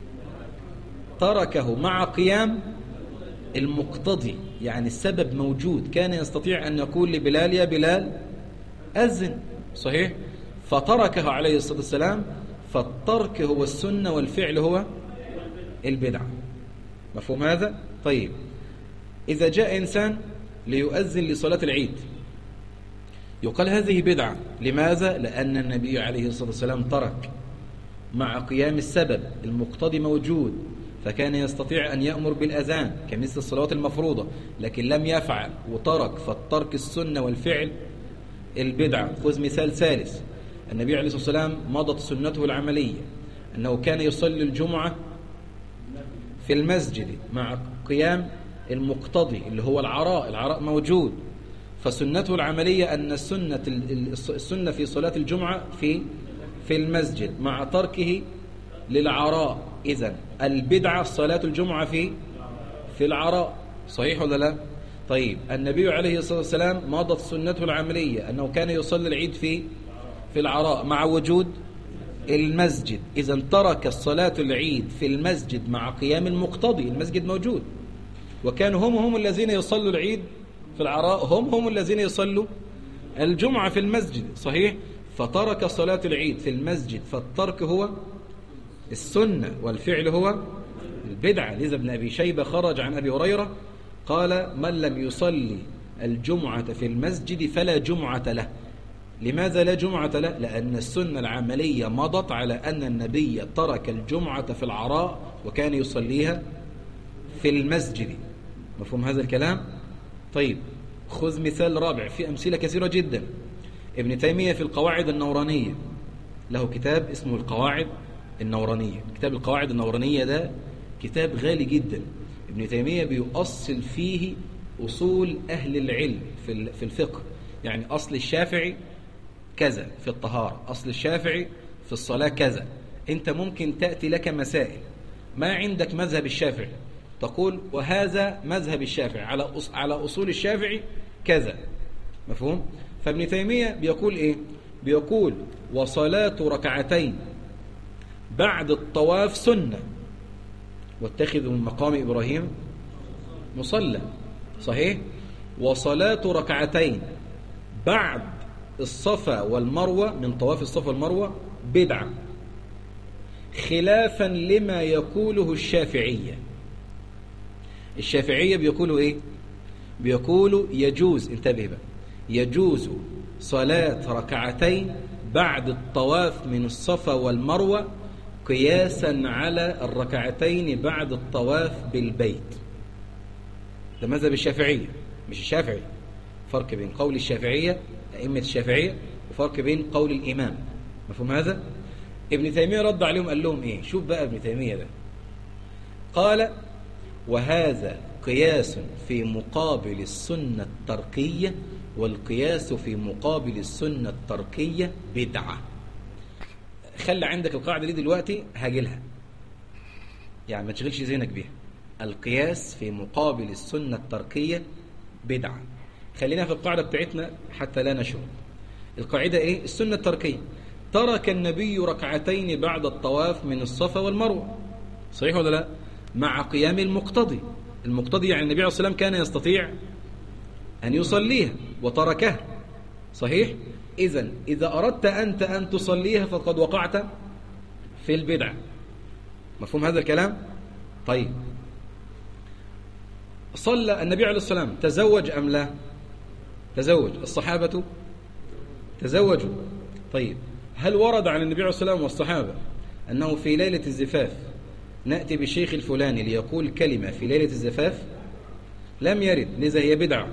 تركه مع قيام المقتضي، يعني السبب موجود، كان يستطيع أن يقول لبلال يا بلال أذن، صحيح؟ فتركه عليه الصلاة والسلام، فالترك هو السنة والفعل هو البدعة. مفهوم هذا؟ طيب إذا جاء إنسان ليؤذن لصلاة العيد يقال هذه بدعة، لماذا؟ لأن النبي عليه الصلاة والسلام ترك مع قيام السبب، المقتضي موجود، فكان يستطيع أن يأمر بالأذان كمثل الصلوات المفروضة، لكن لم يفعل وترك، فالترك السنة والفعل البدعة. خذ مثال ثالث، النبي عليه الصلاة والسلام مضت سنته العملية أنه كان يصلي الجمعة في المسجد مع قيام المقتضي اللي هو العراء موجود، فسنته العملية أن السنة في صلاة الجمعة في المسجد مع تركه للعراء. إذن البدعة صلاة الجمعة في العراء، صحيح ولا لا؟ طيب النبي عليه الصلاة والسلام مضت سنته العملية أنه كان يصلي العيد في العراء مع وجود المسجد، إذن ترك الصلاة العيد في المسجد مع قيام المقتضي، المسجد موجود، وكانوا هم الذين يصلوا العيد في العراء، هم الذين يصلوا الجمعة في المسجد، صحيح؟ فترك صلاة العيد في المسجد، فالترك هو السنة والفعل هو البدعة. لذا ابن أبي شيبة خرج عن أبي هريرة قال من لم يصلي الجمعة في المسجد فلا جمعة له. لماذا لا جمعة له؟ لأن السنة العملية مضت على أن النبي ترك الجمعة في العراء وكان يصليها في المسجد. مفهوم هذا الكلام؟ طيب خذ مثال رابع، في أمثلة كثيرة جدا. ابن تيمية في القواعد النورانية له كتاب اسمه القواعد النورانية. كتاب القواعد النورانية ده كتاب غالي جدا. ابن تيمية بيؤصل فيه أصول أهل العلم في الفقه. يعني أصل الشافعي كذا في الطهارة، أصل الشافعي في الصلاة كذا. أنت ممكن تأتي لك مسائل ما عندك مذهب الشافعي، تقول وهذا مذهب الشافعي على أصول الشافعي كذا. مفهوم؟ فابن تيمية بيقول إيه؟ بيقول وصلاة ركعتين بعد الطواف سنة، واتخذوا من مقام إبراهيم مصلى. صحيح؟ وصلاة ركعتين بعد الصفا والمروة من طواف الصفا والمروة بدعة، خلافا لما يقوله الشافعية. الشافعية بيقولوا إيه؟ بيقولوا يجوز، انتبه بقى، يجوز صلاة ركعتين بعد الطواف من الصفا والمروة قياسا على الركعتين بعد الطواف بالبيت. ده مذهب الشافعية مش الشافعي. فرق بين قول الشافعية أئمة الشافعية وفرق بين قول الإمام. مفهوم هذا؟ ابن تيمية رد عليهم قال لهم إيه؟ شوف بقى ابن تيمية ده قال وهذا قياس في مقابل السنة التركية، والقياس في مقابل السنة التركية بدعة. خلي عندك القاعدة دي دلوقتي هاجلها، يعني ما تشغلش ذهنك بيها. القياس في مقابل السنة التركية بدعة. خلينا في القاعدة بتاعتنا حتى لا نشغل. القاعدة ايه؟ السنة التركية. ترك النبي ركعتين بعد الطواف من الصفا والمروة، صحيح ولا لا؟ مع قيام المقتضي. المقتضي يعني النبي عليه الصلاة والسلام كان يستطيع أن يصليها وتركها، صحيح؟ إذا أردت أنت أن تصليها فقد وقعت في البدعة. مفهوم هذا الكلام؟ طيب صلى النبي عليه الصلاة والسلام تزوج أم لا؟ تزوج. الصحابة تزوجوا. طيب هل ورد عن النبي عليه الصلاة والسلام والصحابة أنه في ليلة الزفاف نأتي بالشيخ الفلاني ليقول كلمة في ليلة الزفاف؟ لم يرد، لذا هي بدعة.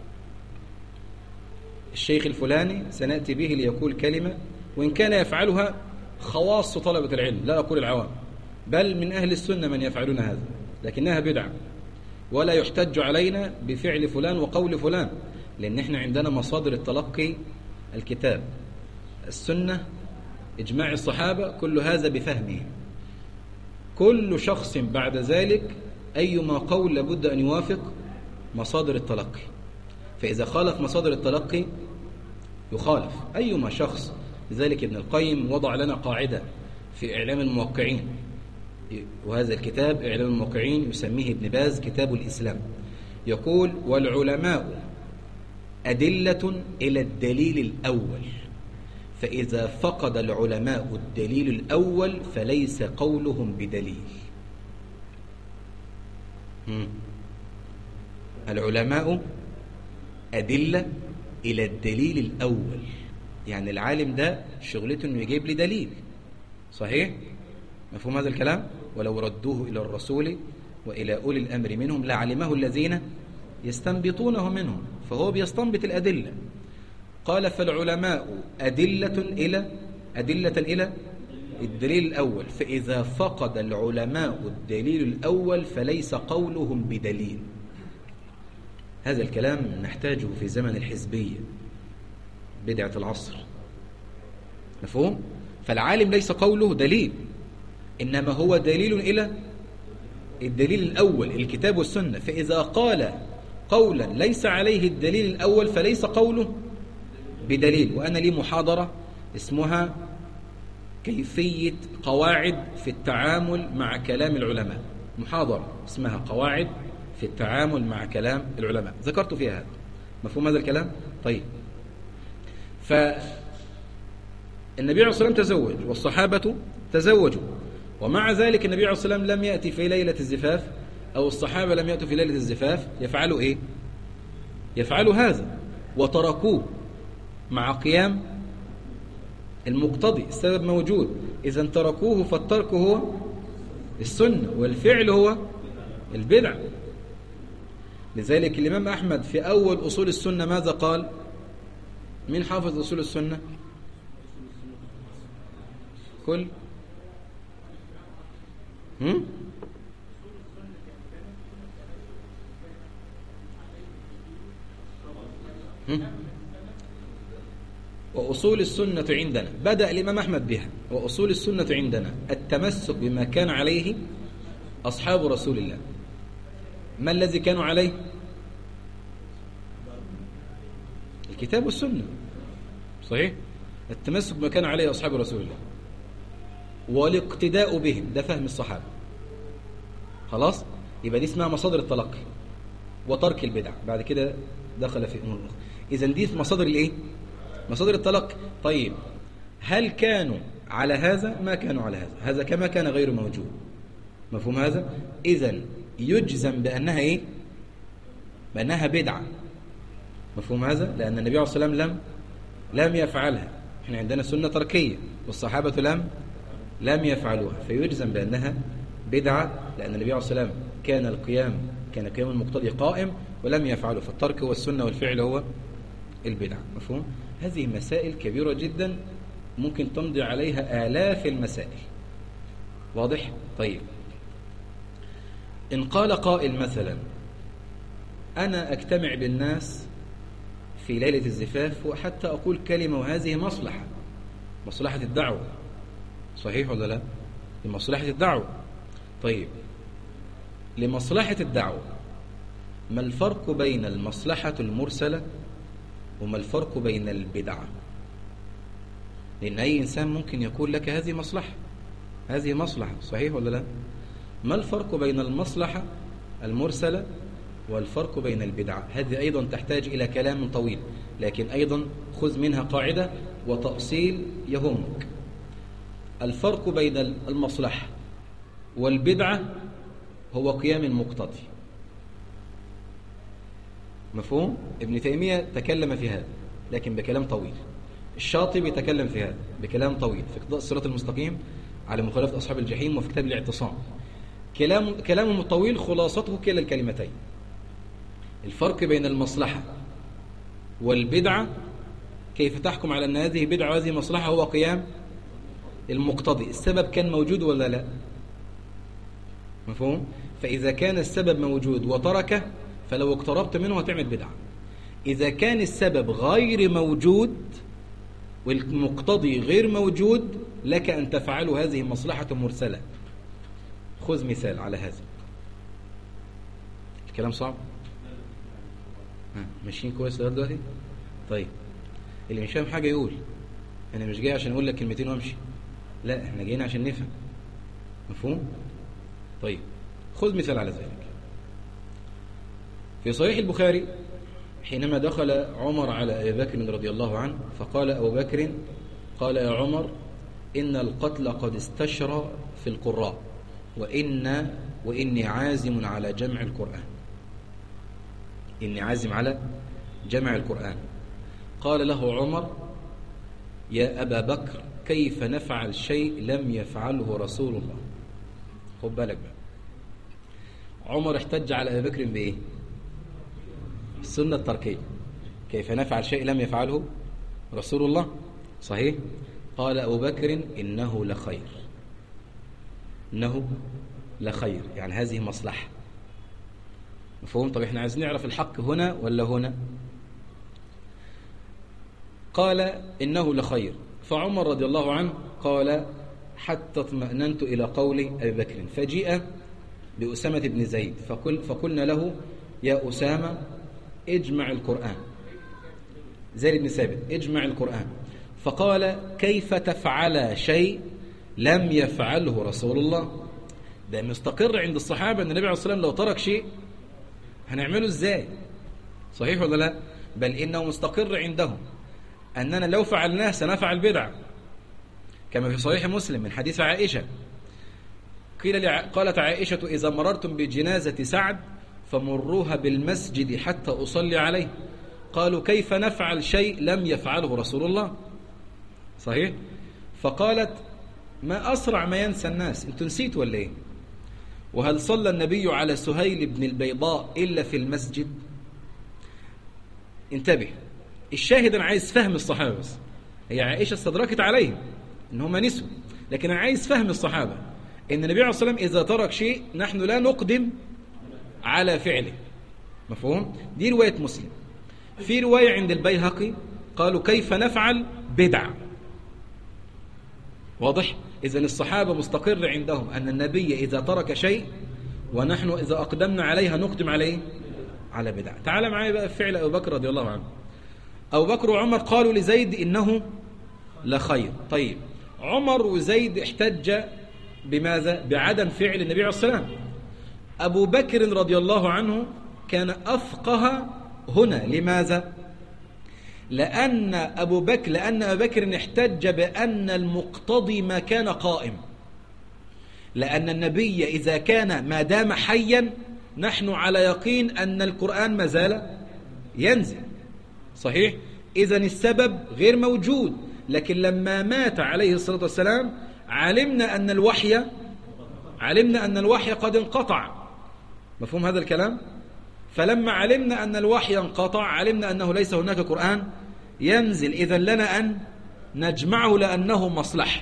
الشيخ الفلاني سنأتي به ليقول كلمة، وإن كان يفعلها خواص طلبة العلم لا أقول العوام، بل من أهل السنة من يفعلون هذا، لكنها بدعة. ولا يحتج علينا بفعل فلان وقول فلان، لأن احنا عندنا مصادر التلقي الكتاب، السنة، إجماع الصحابة، كل هذا بفهمه. كل شخص بعد ذلك أيما قول لابد أن يوافق مصادر التلقي، فإذا خالف مصادر التلقي يخالف أيما شخص. لذلك ابن القيم وضع لنا قاعدة في إعلام الموقعين، وهذا الكتاب إعلام الموقعين يسميه ابن باز كتاب الإسلام. يقول والعلماء أدلة إلى الدليل الأول، فإذا فقد العلماء الدليل الأول فليس قولهم بدليل. العلماء أدلة إلى الدليل الأول، يعني العالم ده شغلته إنه يجيب لي دليل، صحيح؟ مفهوم هذا الكلام؟ ولو ردوه إلى الرسول وإلى أولي الأمر منهم لعلمه الذين يستنبطونه منهم، فهو بيستنبط الأدلة. قال فالعلماء أدلة إلى الدليل الأول، فإذا فقد العلماء الدليل الأول فليس قولهم بدليل. هذا الكلام نحتاجه في زمن الحزبية، بدعة العصر. مفهوم؟ فالعالم ليس قوله دليل، إنما هو دليل إلى الدليل الأول، الكتاب والسنة. فإذا قال قولا ليس عليه الدليل الأول فليس قوله بدليل. وأنا لي محاضرة اسمها كيفية قواعد في التعامل مع كلام العلماء، محاضرة اسمها قواعد في التعامل مع كلام العلماء، ذكرت فيها هذا. مفهوم هذا الكلام؟ طيب، فالنبي عليه الصلاة والسلام تزوج والصحابة تزوجوا، ومع ذلك النبي عليه الصلاة والسلام لم يأتي في ليلة الزفاف أو الصحابة لم يأتوا في ليلة الزفاف يفعلوا إيه؟ يفعلوا هذا وتركوه مع قيام المقتضي، السبب موجود، إذا تركوه فالترك هو السنة والفعل هو البدع. لذلك الإمام أحمد في أول أصول السنة ماذا قال؟ من حافظ أصول السنة؟ كل وأصول السنة عندنا بدأ الإمام أحمد بها، وأصول السنة عندنا التمسك بما كان عليه أصحاب رسول الله. ما الذي كانوا عليه؟ الكتاب والسنة، صحيح؟ التمسك بما كان عليه أصحاب رسول الله والاقتداء بهم، ده فهم الصحابة. خلاص؟ يبقى دي اسمها مصادر التلقي وترك البدع. بعد كده دخل في أمور أخرى. إذن دي مصادر الإيه؟ مصادر التلقي. طيب هل كانوا على هذا؟ ما كانوا على هذا، هذا كما كان غير موجود. مفهوم هذا؟ إذن يجزم بأنها إيه؟ بأنها بدعة. مفهوم هذا؟ لأن النبي عليه الصلاة والسلام لم يفعلها. احنا عندنا سنة تركية والصحابة لم يفعلوها، فيجزم بأنها بدعة، لأن النبي عليه الصلاة والسلام كان قيام المقتضي قائم ولم يفعله، فالترك هو السنة والفعل هو البدعة. مفهوم؟ هذه مسائل كبيرة جدا ممكن تمضي عليها آلاف المسائل. واضح؟ طيب إن قال قائل مثلا أنا أجتمع بالناس في ليلة الزفاف وحتى أقول كلمة وهذه مصلحة الدعوة، صحيح ولا لا؟ لمصلحة الدعوة. طيب لمصلحة الدعوة ما الفرق بين المصلحة المرسلة وما الفرق بين البدعة؟ لأن أي إنسان ممكن يقول لك هذه مصلحة، صحيح ولا لا؟ ما الفرق بين المصلحة المرسلة والفرق بين البدعة؟ هذه أيضا تحتاج إلى كلام طويل، لكن أيضا خذ منها قاعدة وتأصيل يهمك. الفرق بين المصلحة والبدعة هو قيام المقتضي. مفهوم؟ ابن تيمية تكلم في هذا لكن بكلام طويل، الشاطبي تكلم في هذا بكلام طويل في اقتضاء الصراط المستقيم على مخالفة أصحاب الجحيم وفي كتاب الاعتصام. كلامهم الطويل خلاصته كلا الكلمتين. الفرق بين المصلحة والبدعة، كيف تحكم على أن هذه بدعة وهذه مصلحة، هو قيام المقتضي. السبب كان موجود ولا لا؟ مفهوم؟ فإذا كان السبب موجود وتركه فلو اقتربت منه هتعمل بدعة. إذا كان السبب غير موجود والمقتضي غير موجود لك أن تفعله، هذه مصلحة مرسلة. خذ مثال على هذا. الكلام صعب؟ ماشيين كويس لغاية دلوقتي؟ طيب اللي مش فاهم حاجة يقول. أنا مش جاي عشان أقول لك كلمتين وأمشي، لا احنا جايين عشان نفهم. مفهوم؟ طيب خذ مثال على ذلك. في صحيح البخاري حينما دخل عمر على أبي بكر رضي الله عنه فقال أبو بكر قال يا عمر إن القتل قد استشرى في القراء وإني عازم على جمع القرآن. إني عازم على جمع القرآن. قال له عمر يا أبا بكر كيف نفعل شيء لم يفعله رسول الله؟ خد بالك بقى، عمر احتج على أبي بكر بإيه؟ السنة التركية. كيف نفعل شيء لم يفعله رسول الله؟ صحيح؟ قال أبو بكر إنه لخير، يعني هذه مصلحة. مفهوم؟ طب احنا عايزين نعرف الحق هنا ولا هنا؟ قال إنه لخير. فعمر رضي الله عنه قال حتى اطمأننت إلى قول أبي بكر، فجيء بأسامة بن زيد فقلنا له يا أسامة اجمع القرآن. زيد بن ثابت اجمع القرآن. فقال كيف تفعل شيء لم يفعله رسول الله؟ ده مستقر عند الصحابة أن النبي عليه الصلاة والسلام لو ترك شيء هنعمله ازاي؟ صحيح ولا لا؟ بل إنه مستقر عندهم أننا لو فعلناه سنفعل بدعة، كما في صحيح مسلم من حديث عائشة قالت عائشة: إذا مررتم بجنازة سعد فمروها بالمسجد حتى أصلي عليه. قالوا: كيف نفعل شيء لم يفعله رسول الله؟ صحيح. فقالت: ما أسرع ما ينسى الناس، أنتوا نسيت ولا إيه؟ وهل صلى النبي على سهيل بن البيضاء إلا في المسجد؟ انتبه، الشاهد أنا عايز فهم الصحابة بس. هي عائشة استدركت عليهم إن هم نسوا، لكن أنا عايز فهم الصحابة إن النبي عليه الصلاة والسلام إذا ترك شيء نحن لا نقدم على فعله. مفهوم؟ دي رواية مسلم. في رواية عند البيهقي قالوا: كيف نفعل بدعة. واضح؟ إذن الصحابة مستقر عندهم أن النبي إذا ترك شيء ونحن إذا أقدمنا عليها نقدم عليه على بدعة. تعال معايا بقى في فعل أبو بكر رضي الله عنه. أبو بكر وعمر قالوا لزيد: إنه لخير. طيب، عمر وزيد احتج بماذا؟ بعدم فعل النبي عليه الصلاة والسلام. أبو بكر رضي الله عنه كان أفقه هنا. لماذا؟ لأن أبو بكر احتج بأن المقتضي ما كان قائم، لأن النبي إذا كان ما دام حيا نحن على يقين أن القرآن ما زال ينزل. صحيح؟ إذن السبب غير موجود، لكن لما مات عليه الصلاة والسلام علمنا أن الوحي قد انقطع. مفهوم هذا الكلام؟ فلما علمنا أن الوحي انقطع علمنا أنه ليس هناك قرآن ينزل، إذن لنا أن نجمعه لأنه مصلحة.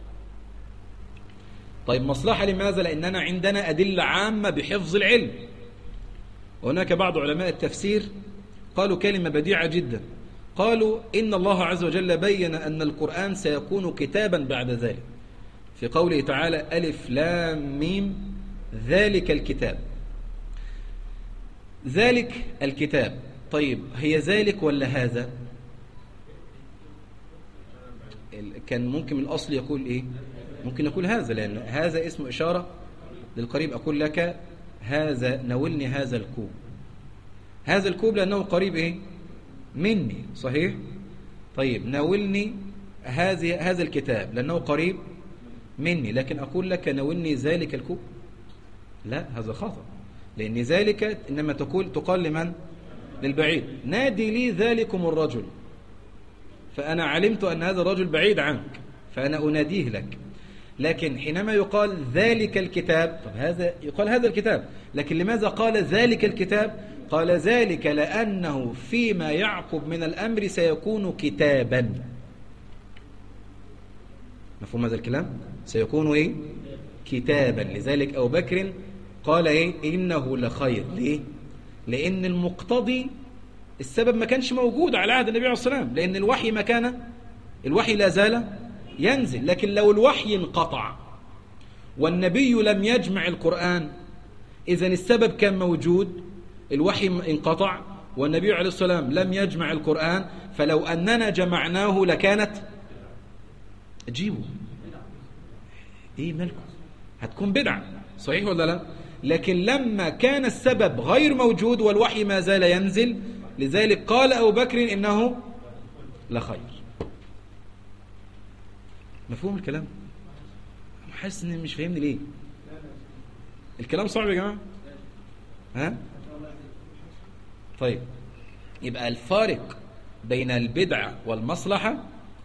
طيب، مصلحة لماذا؟ لأننا عندنا أدلة عامة بحفظ العلم. وهناك بعض علماء التفسير قالوا كلمة بديعة جدا، قالوا: إن الله عز وجل بين أن القرآن سيكون كتابا بعد ذلك في قوله تعالى: ألف لام ميم ذلك الكتاب. ذلك الكتاب. طيب، هي ذلك ولا هذا؟ كان ممكن من الأصل يقول إيه؟ ممكن يقول هذا، لأن هذا اسم إشارة للقريب. أقول لك: هذا ناولني هذا الكوب. هذا الكوب لأنه قريب إيه؟ مني. صحيح؟ طيب، ناولني هذا الكتاب لأنه قريب مني. لكن أقول لك: ناولني ذلك الكوب، لا، هذا خطأ، لأن ذلك إنما تقال لمن؟ للبعيد. نادي لي ذلكم الرجل، فأنا علمت أن هذا الرجل بعيد عنك فأنا أناديه لك. لكن حينما يقال ذلك الكتاب، طب هذا يقال هذا الكتاب، لكن لماذا قال ذلك الكتاب؟ قال ذلك لأنه فيما يعقب من الأمر سيكون كتابا. مفهوم هذا الكلام؟ سيكون إيه؟ كتابا. لذلك أبو بكر قال إيه؟ إنه لخير. ليه؟ لأن المقتضي السبب ما كانش موجود على عهد النبي عليه الصلاة والسلام، لأن الوحي لا زال ينزل. لكن لو الوحي انقطع والنبي لم يجمع القرآن، إذن السبب كان موجود، الوحي انقطع والنبي عليه الصلاة والسلام لم يجمع القرآن، فلو أننا جمعناه لكانت جيبوا إيه مالكم؟ هتكون بدعة. صحيح ولا لا؟ لكن لما كان السبب غير موجود والوحي ما زال ينزل، لذلك قال أبو بكر إنه لخير. مفهوم الكلام؟ حاسس إني مش فاهمني ليه؟ الكلام صعب يا جماعة؟ ها؟ طيب، يبقى الفارق بين البدعة والمصلحة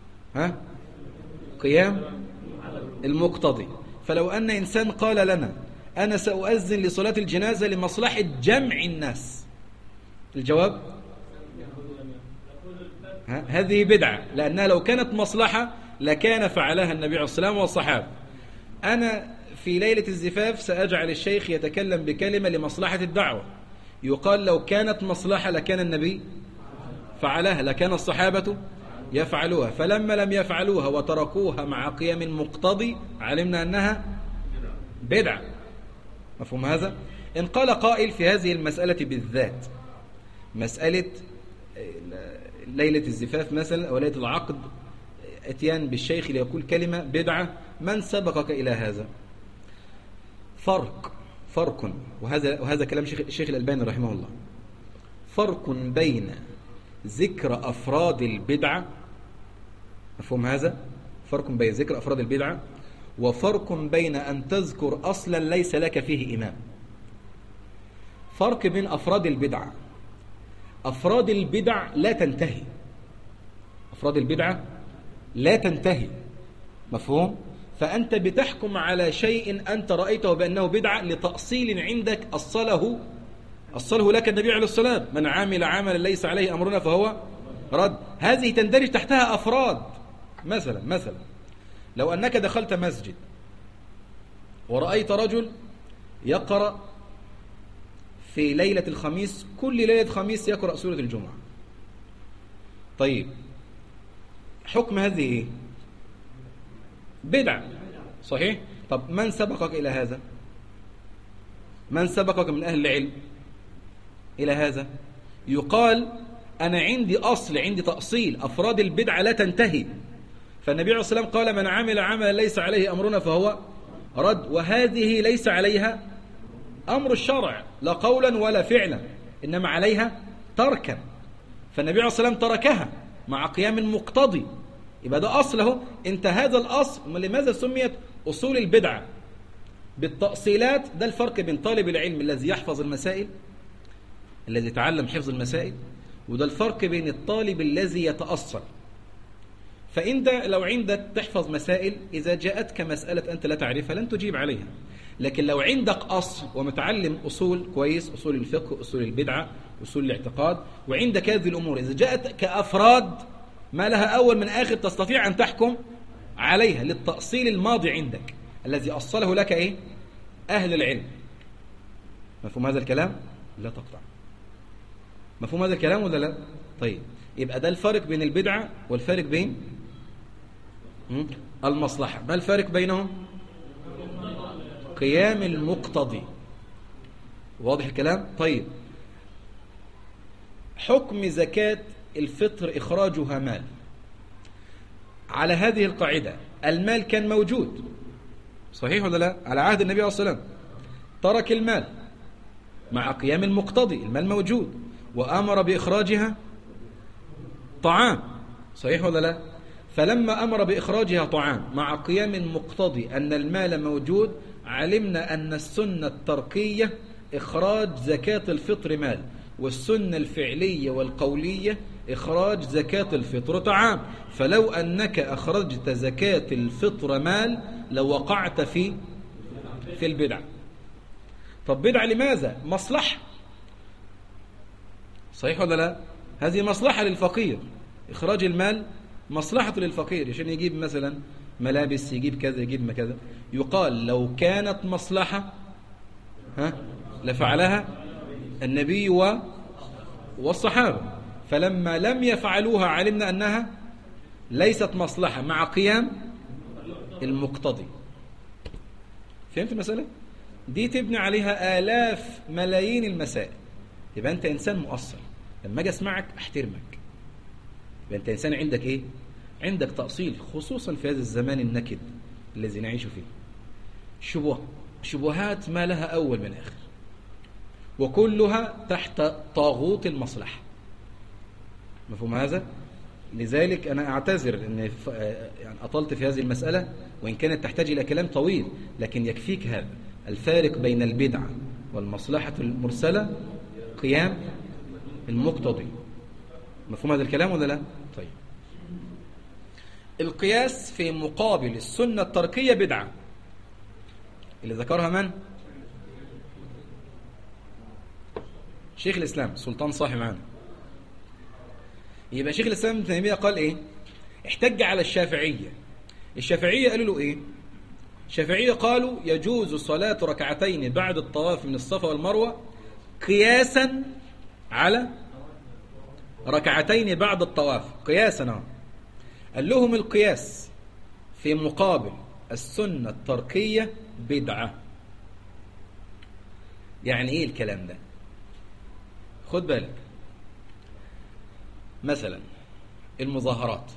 قيام المقتضي. فلو أن إنسان قال لنا: أنا سأؤذن لصلاة الجنازة لمصلحة جمع الناس، الجواب: هذه بدعة، لأنها لو كانت مصلحة لكان فعلها النبي عليه الصلاة والسلام والصحابة. أنا في ليلة الزفاف سأجعل الشيخ يتكلم بكلمة لمصلحة الدعوة، يقال لو كانت مصلحة لكان النبي فعلها، لكان الصحابة يفعلوها، فلما لم يفعلوها وتركوها مع قيام المقتضي علمنا أنها بدعة. مفهوم هذا؟ إن قال قائل في هذه المسألة بالذات، مسألة ليلة الزفاف مثلا أو ليلة العقد، اتيان بالشيخ ليقول كلمة بدعة، من سبقك إلى هذا؟ فرق وهذا كلام الشيخ الألباني رحمه الله، فرق بين ذكر أفراد البدعة، مفهوم هذا؟ فرق بين ذكر أفراد البدعة وفرق بين أن تذكر أصلا ليس لك فيه إمام. فرق بين أفراد البدعة. أفراد البدع لا تنتهي، أفراد البدعة لا تنتهي، مفهوم؟ فأنت بتحكم على شيء أنت رأيته بأنه بدعة لتأصيل عندك أصله لك النبي عليه الصلاة، من عامل عملا ليس عليه أمرنا فهو رد. هذه تندرج تحتها أفراد. مثلا لو أنك دخلت مسجد ورأيت رجل يقرأ في ليلة الخميس، كل ليلة خميس يقرأ سورة الجمعة، طيب حكم هذه إيه؟ بدعة، صحيح؟ طب من سبقك إلى هذا؟ من سبقك من أهل العلم إلى هذا؟ يقال أنا عندي أصل، عندي تأصيل، أفراد البدعة لا تنتهي. فالنبي عليه الصلاة والسلام قال من عمل عملا ليس عليه أمرنا فهو رد، وهذه ليس عليها أمر الشرع لا قولا ولا فعلا، إنما عليها تركا. فالنبي عليه الصلاة والسلام تركها مع قيام مقتضي، يبقى ده أصله. انت هذا الأصل لماذا سميت أصول البدعة؟ بالتأصيلات. ده الفرق بين طالب العلم الذي يحفظ المسائل، الذي يتعلم حفظ المسائل، وده الفرق بين الطالب الذي يتأصل. فإنت لو عندك تحفظ مسائل، إذا جاءتك مسألة أنت لا تعرفها لن تجيب عليها، لكن لو عندك أصل ومتعلم أصول كويس، أصول الفقه، أصول البدعة، أصول الاعتقاد، وعندك هذه الأمور إذا جاءت كأفراد ما لها أول من آخر تستطيع أن تحكم عليها للتأصيل الماضي عندك الذي أصله لك إيه؟ أهل العلم. مفهوم هذا الكلام؟ لا تقطع. مفهوم هذا الكلام ولا لا؟ طيب يبقى ده الفرق بين البدعة والفرق بين المصلحة. ما الفرق بينهم؟ قيام المقتضي. واضح الكلام؟ طيب حكم زكاة الفطر إخراجها مال. على هذه القاعدة المال كان موجود، صحيح ولا لا؟ على عهد النبي عليه الصلاة والسلام ترك المال مع قيام المقتضي، المال موجود، وأمر بإخراجها طعام، صحيح ولا لا؟ فلما أمر بإخراجها طعام مع قيام المقتضي أن المال موجود، علمنا أن السنة التركية إخراج زكاة الفطر مال، والسنة الفعلية والقولية إخراج زكاة الفطر طعام. فلو أنك أخرجت زكاة الفطر مال لوقعت في البدعة. طب بدعة لماذا؟ مصلحة، صحيح ولا لا؟ هذه مصلحة للفقير، إخراج المال مصلحة للفقير عشان يجيب مثلا ملابس، يجيب كذا، يجيب ما كذا. يقال لو كانت مصلحة لفعلها النبي والصحابة، فلما لم يفعلوها علمنا أنها ليست مصلحة مع قيام المقتضي. فهمت المسألة؟ دي تبني عليها آلاف ملايين المسائل. يبقى أنت إنسان مؤصل، لما أجي أسمعك أحترمك. يبقى أنت إنسان عندك إيه؟ عندك تأصيل، خصوصا في هذا الزمان النكد الذي نعيش فيه. شبهات ما لها أول من آخر، وكلها تحت طاغوت المصلحة. مفهوم هذا؟ لذلك أنا أعتذر أن يعني أطلت في هذه المسألة، وإن كانت تحتاج إلى كلام طويل، لكن يكفيك هذا الفارق بين البدعة والمصلحة المرسلة قيام المقتضي. مفهوم هذا الكلام ولا لا؟ طيب القياس في مقابل السنة التركية بدعة، اللي ذكرها من؟ شيخ الإسلام سلطان صاحي معنا. يبقى شيخ الإسلام ابن تيمية قال إيه؟ احتج على الشافعية. الشافعية قالوا له إيه؟ الشافعية قالوا يجوز صلاة ركعتين بعد الطواف من الصفا والمروة قياسا على ركعتين بعد الطواف، قياسا. قال لهم القياس في مقابل السنة التركية بدعة. يعني إيه الكلام ده؟ خد بالك، مثلا المظاهرات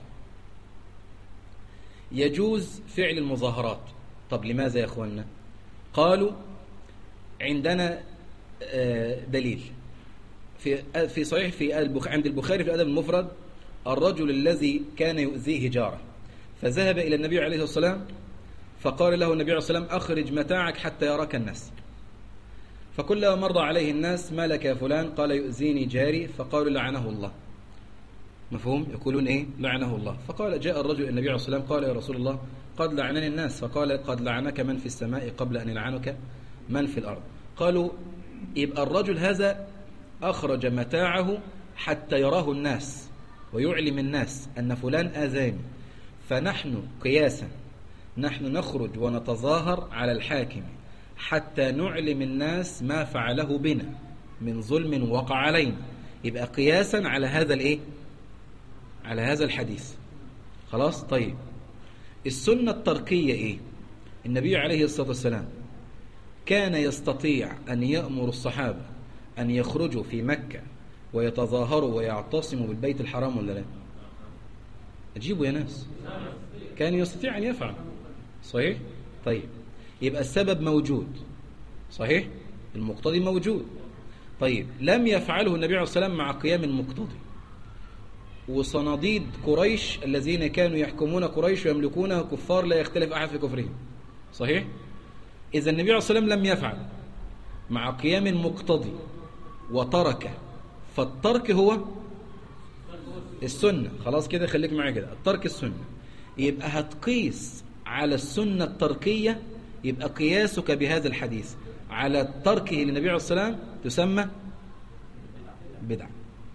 يجوز فعل المظاهرات. طب لماذا يا أخوانا؟ قالوا عندنا دليل في صحيح عند البخاري في الأدب المفرد، الرجل الذي كان يؤذيه جاره فذهب إلى النبي عليه الصلاة والسلام فقال له النبي عليه الصلاة والسلام أخرج متاعك حتى يراك الناس. فكلما مر عليه الناس ما لك يا فلان؟ قال يؤذيني جاري. فقالوا لعنه الله. مفهوم؟ يقولون إيه؟ لعنه الله. فقال جاء الرجل النبي عليه الصلاة والسلام قال يا رسول الله قد لعنني الناس. فقال قد لعنك من في السماء قبل أن يلعنك من في الأرض. قالوا يبقى الرجل هذا أخرج متاعه حتى يراه الناس ويعلم الناس أن فلان آذاني، فنحن قياسا نحن نخرج ونتظاهر على الحاكم حتى نعلم الناس ما فعله بنا من ظلم وقع علينا. يبقى قياسا على هذا الايه؟ على هذا الحديث. خلاص. طيب السنة التركية ايه؟ النبي عليه الصلاة والسلام كان يستطيع أن يأمر الصحابة أن يخرجوا في مكة ويتظاهروا ويعتصموا بالبيت الحرام ولا لا؟ أجيبوا يا ناس. كان يستطيع أن يفعل. صحيح؟ طيب يبقى السبب موجود. صحيح؟ المقتضي موجود. طيب لم يفعله النبي عليه الصلاة والسلام مع قيام المقتضي، وصناديد قريش الذين كانوا يحكمون قريش ويملكونها كفار لا يختلف أحد في كفرهم. صحيح؟ إذا النبي عليه الصلاة والسلام لم يفعل مع قيام المقتضي وترك، فالترك هو السنة. خلاص كده خليك معي كده، الترك السنة. يبقى هتقيس على السنة التركية، يبقى قياسك بهذا الحديث على تركه للنبي عليه الصلاة والسلام تسمى بدعة.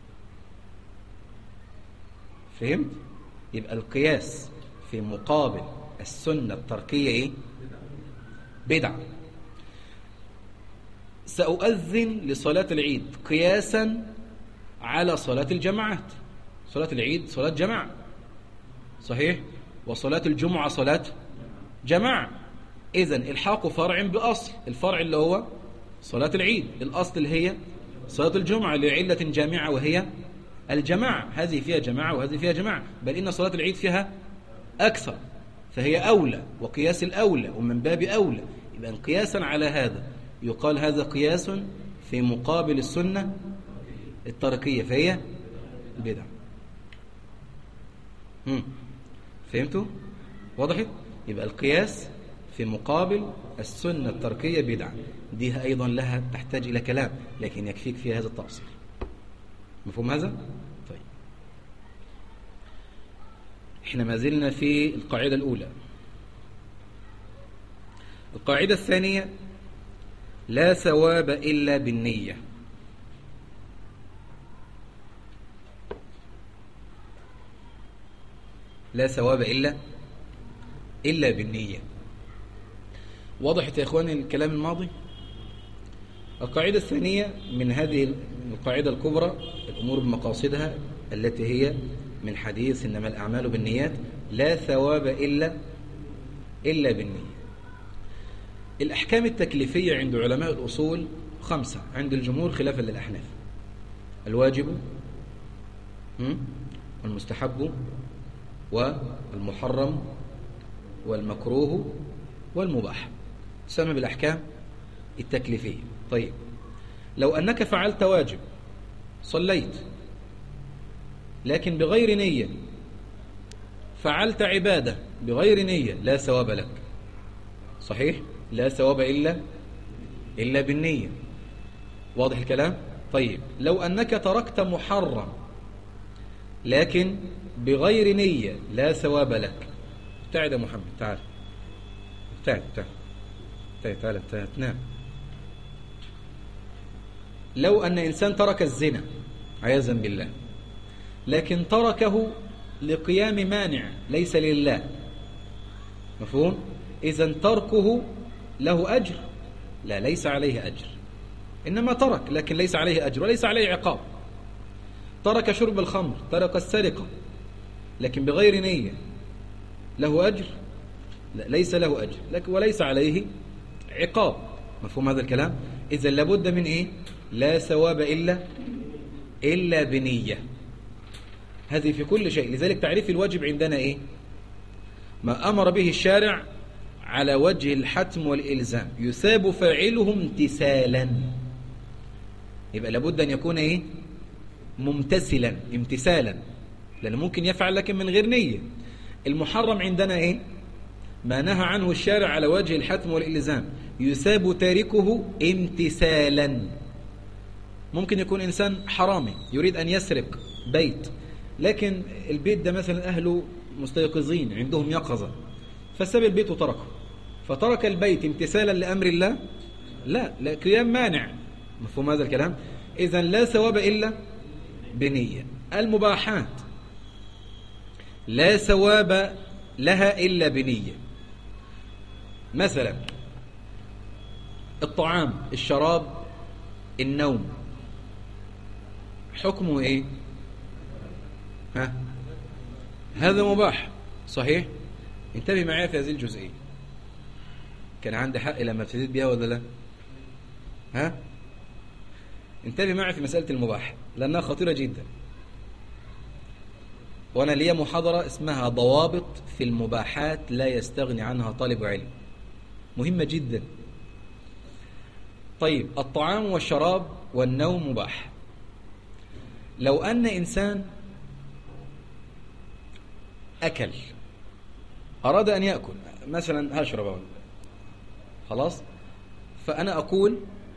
فهمت؟ يبقى القياس في مقابل السنة التركية ايه؟ بدعة. سأؤذن لصلاة العيد قياسا على صلاة الجماعات. صلاة العيد صلاة جماعة، صحيح؟ وصلاة الجمعة صلاة جماعة. إذن الحاق فرع بأصل، الفرع اللي هو صلاة العيد، الأصل اللي هي صلاة الجمعة لعلة جامعة وهي الجماعة. هذه فيها جماعة وهذه فيها جماعة، بل إن صلاة العيد فيها أكثر، فهي أولى وقياس الأولى ومن باب أولى. يبقى قياسا على هذا يقال هذا قياس في مقابل السنة التركية فهي البدعة. فهمتوا؟ وضحت؟ يبقى القياس في مقابل السنة التركية بدعة. دي أيضا لها تحتاج إلى كلام، لكن يكفيك في هذا التفصيل. مفهوم هذا؟ طيب احنا ما زلنا في القاعدة الأولى. القاعدة الثانية لا ثواب إلا بالنية. لا ثواب إلا بالنية. وضحت يا إخواني الكلام الماضي؟ القاعدة الثانية من هذه القاعدة الكبرى الأمور بمقاصدها التي هي من حديث إنما الأعمال بالنيات، لا ثواب إلا بالنية. الأحكام التكليفية عند علماء الأصول 5 عند الجمهور خلافا للأحناف: الواجب والمستحب والمحرم والمكروه والمباح، تسمى بالأحكام التكليفية. طيب لو أنك فعلت واجب، صليت لكن بغير نية، فعلت عبادة بغير نية، لا ثواب لك. صحيح؟ لا ثواب إلا بالنية. واضح الكلام؟ طيب لو أنك تركت محرم لكن بغير نية، لا ثواب لك. ابتعد يا محمد، تعال تعال تنام. لو أن إنسان ترك الزنا عياذا بالله، لكن تركه لقيام مانع ليس لله، مفهوم؟ إذن تركه له أجر؟ لا، ليس عليه أجر، إنما ترك لكن ليس عليه أجر وليس عليه عقاب. ترك شرب الخمر، ترك السرقة لكن بغير نية، له أجر؟ لا، ليس له أجر لكن وليس عليه عقاب. مفهوم هذا الكلام؟ إذن لابد من إيه؟ لا ثواب إلا بنية. هذه في كل شيء. لذلك تعريف الواجب عندنا إيه؟ ما أمر به الشارع على وجه الحتم والإلزام يثاب فاعله امتثالا. يبقى لابد أن يكون إيه؟ ممتثلا، امتثالا، لأنه ممكن يفعل لكن من غير نية. المحرم عندنا إيه؟ ما نهى عنه الشارع على وجه الحتم والإلزام يثاب تاركه امتثالا. ممكن يكون إنسان حرامي يريد أن يسرق بيت، لكن البيت ده مثلا أهله مستيقظين عندهم يقظة، فساب البيت وتركه، فترك البيت امتثالا لأمر الله؟ لا قيام مانع. مفهوم هذا الكلام؟ إذن لا ثواب إلا بنية. المباحات لا ثواب لها إلا بنية. مثلا الطعام، الشراب، النوم، حكمه إيه؟ هذا مباح صحيح؟ انتبه معايا في هذه الجزئية. كان عندي حق لما ابتديت بها ولا لا؟ انتبه معي في مسألة المباح لأنها خطيرة جدا، وأنا لي محاضرة اسمها ضوابط في المباحات لا يستغني عنها طالب علم، مهمة جدا. طيب، الطعام والشراب والنوم مباح. لو أن إنسان أكل، أراد أن يأكل، مثلا هشرب خلاص، فأنا أقول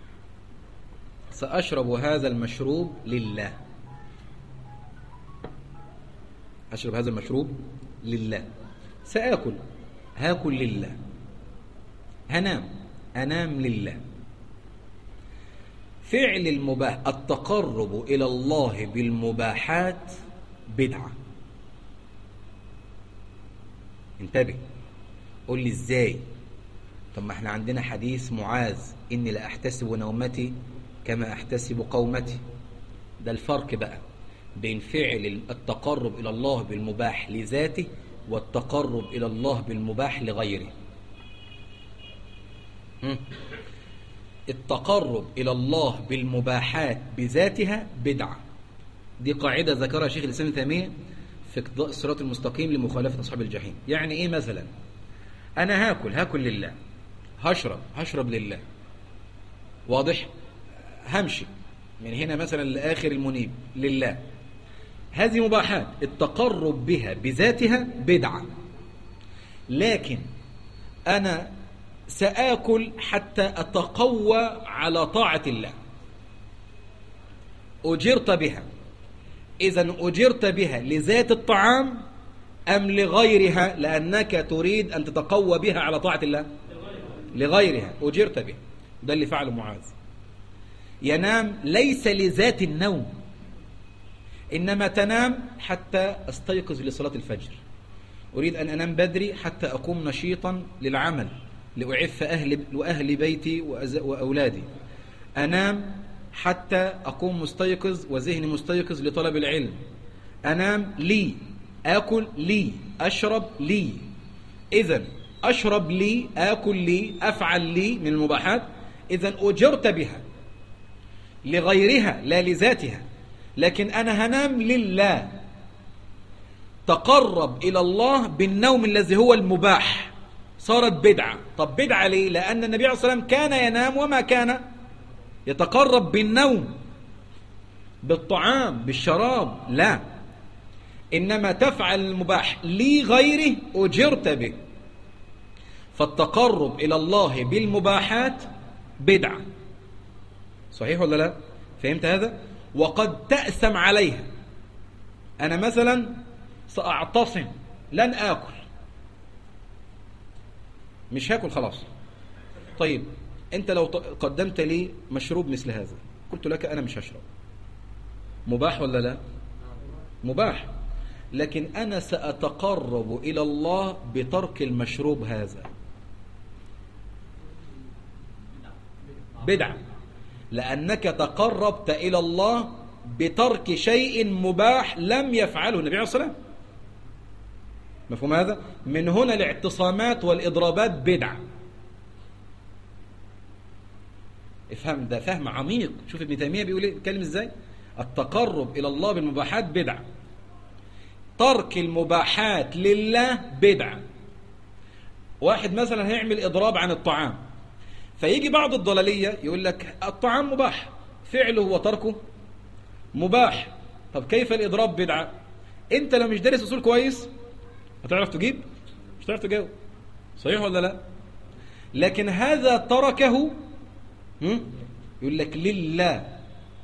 سأشرب هذا المشروب لله، أشرب هذا المشروب لله، سأكل، هاكل لله، أنام لله. فعل المباح، التقرب إلى الله بالمباحات بدعة. انتبه، قول لي ازاي؟ طب ما احنا عندنا حديث معاذ، إني لا أحتسب نومتي كما أحتسب قومتي. ده الفرق بقى بين فعل التقرب إلى الله بالمباح لذاته والتقرب إلى الله بالمباح لغيره. التقرب إلى الله بالمباحات بذاتها بدعة. دي قاعدة ذكرها شيخ الإسلام ابن تيمية في اقتضاء الصراط المستقيم لمخالفة أصحاب الجحيم. يعني إيه؟ مثلا أنا هاكل لله، هشرب لله، واضح؟ همشي من هنا مثلا لآخر المنيب لله. هذه مباحات التقرب بها بذاتها بدعة. لكن أنا سآكل حتى أتقوى على طاعة الله، أجرت بها. إذن أجرت بها لذات الطعام أم لغيرها لأنك تريد أن تتقوى بها على طاعة الله؟ لغيرها، أجرت بها. ده اللي فعله معاذ. ينام ليس لذات النوم، إنما تنام حتى أستيقظ لصلاة الفجر. أريد أن أنام بدري حتى أقوم نشيطا للعمل، لأعف أهل بيتي وأولادي. أنام حتى أقوم مستيقظ وذهني مستيقظ لطلب العلم. أنام لي، آكل لي، أشرب لي. إذن أشرب لي، آكل لي، أفعل لي من المباحات. إذن أجرت بها لغيرها لا لذاتها. لكن أنا هنام لله، تقرب إلى الله بالنوم الذي هو المباح، صارت بدعة. طب بدعة ليه؟ لأن النبي عليه الصلاة والسلام كان ينام وما كان يتقرب بالنوم، بالطعام، بالشراب، لا، إنما تفعل المباح لغيره أجرت به. فالتقرب إلى الله بالمباحات بدعة. صحيح ولا لا؟ فهمت هذا؟ وقد تأثم عليها. أنا مثلا سأعتصم، لن آكل، مش هاكل خلاص. طيب أنت لو قدمت لي مشروب مثل هذا، قلت لك أنا مش هشرب، مباح ولا لا؟ مباح. لكن أنا سأتقرب إلى الله بترك المشروب هذا، بدعة، لأنك تقربت إلى الله بترك شيء مباح لم يفعله النبي عليه الصلاة والسلام. مفهوم هذا؟ من هنا الاعتصامات والإضرابات بدعة. افهم، ده فهم عميق. شوف ابن تيمية بيقول ايه، بيتكلم ازاي. التقرب إلى الله بالمباحات بدعة، ترك المباحات لله بدعة. واحد مثلا هيعمل إضراب عن الطعام، فيجي بعض الضلالية يقول لك الطعام مباح، فعله وتركه مباح. طب كيف الإضراب بدعة؟ انت لو مش دارس أصول كويس هتعرف تجيب؟ مش هتعرف تجاوب. صحيح ولا لا؟ لكن هذا تركه يقول لك لله،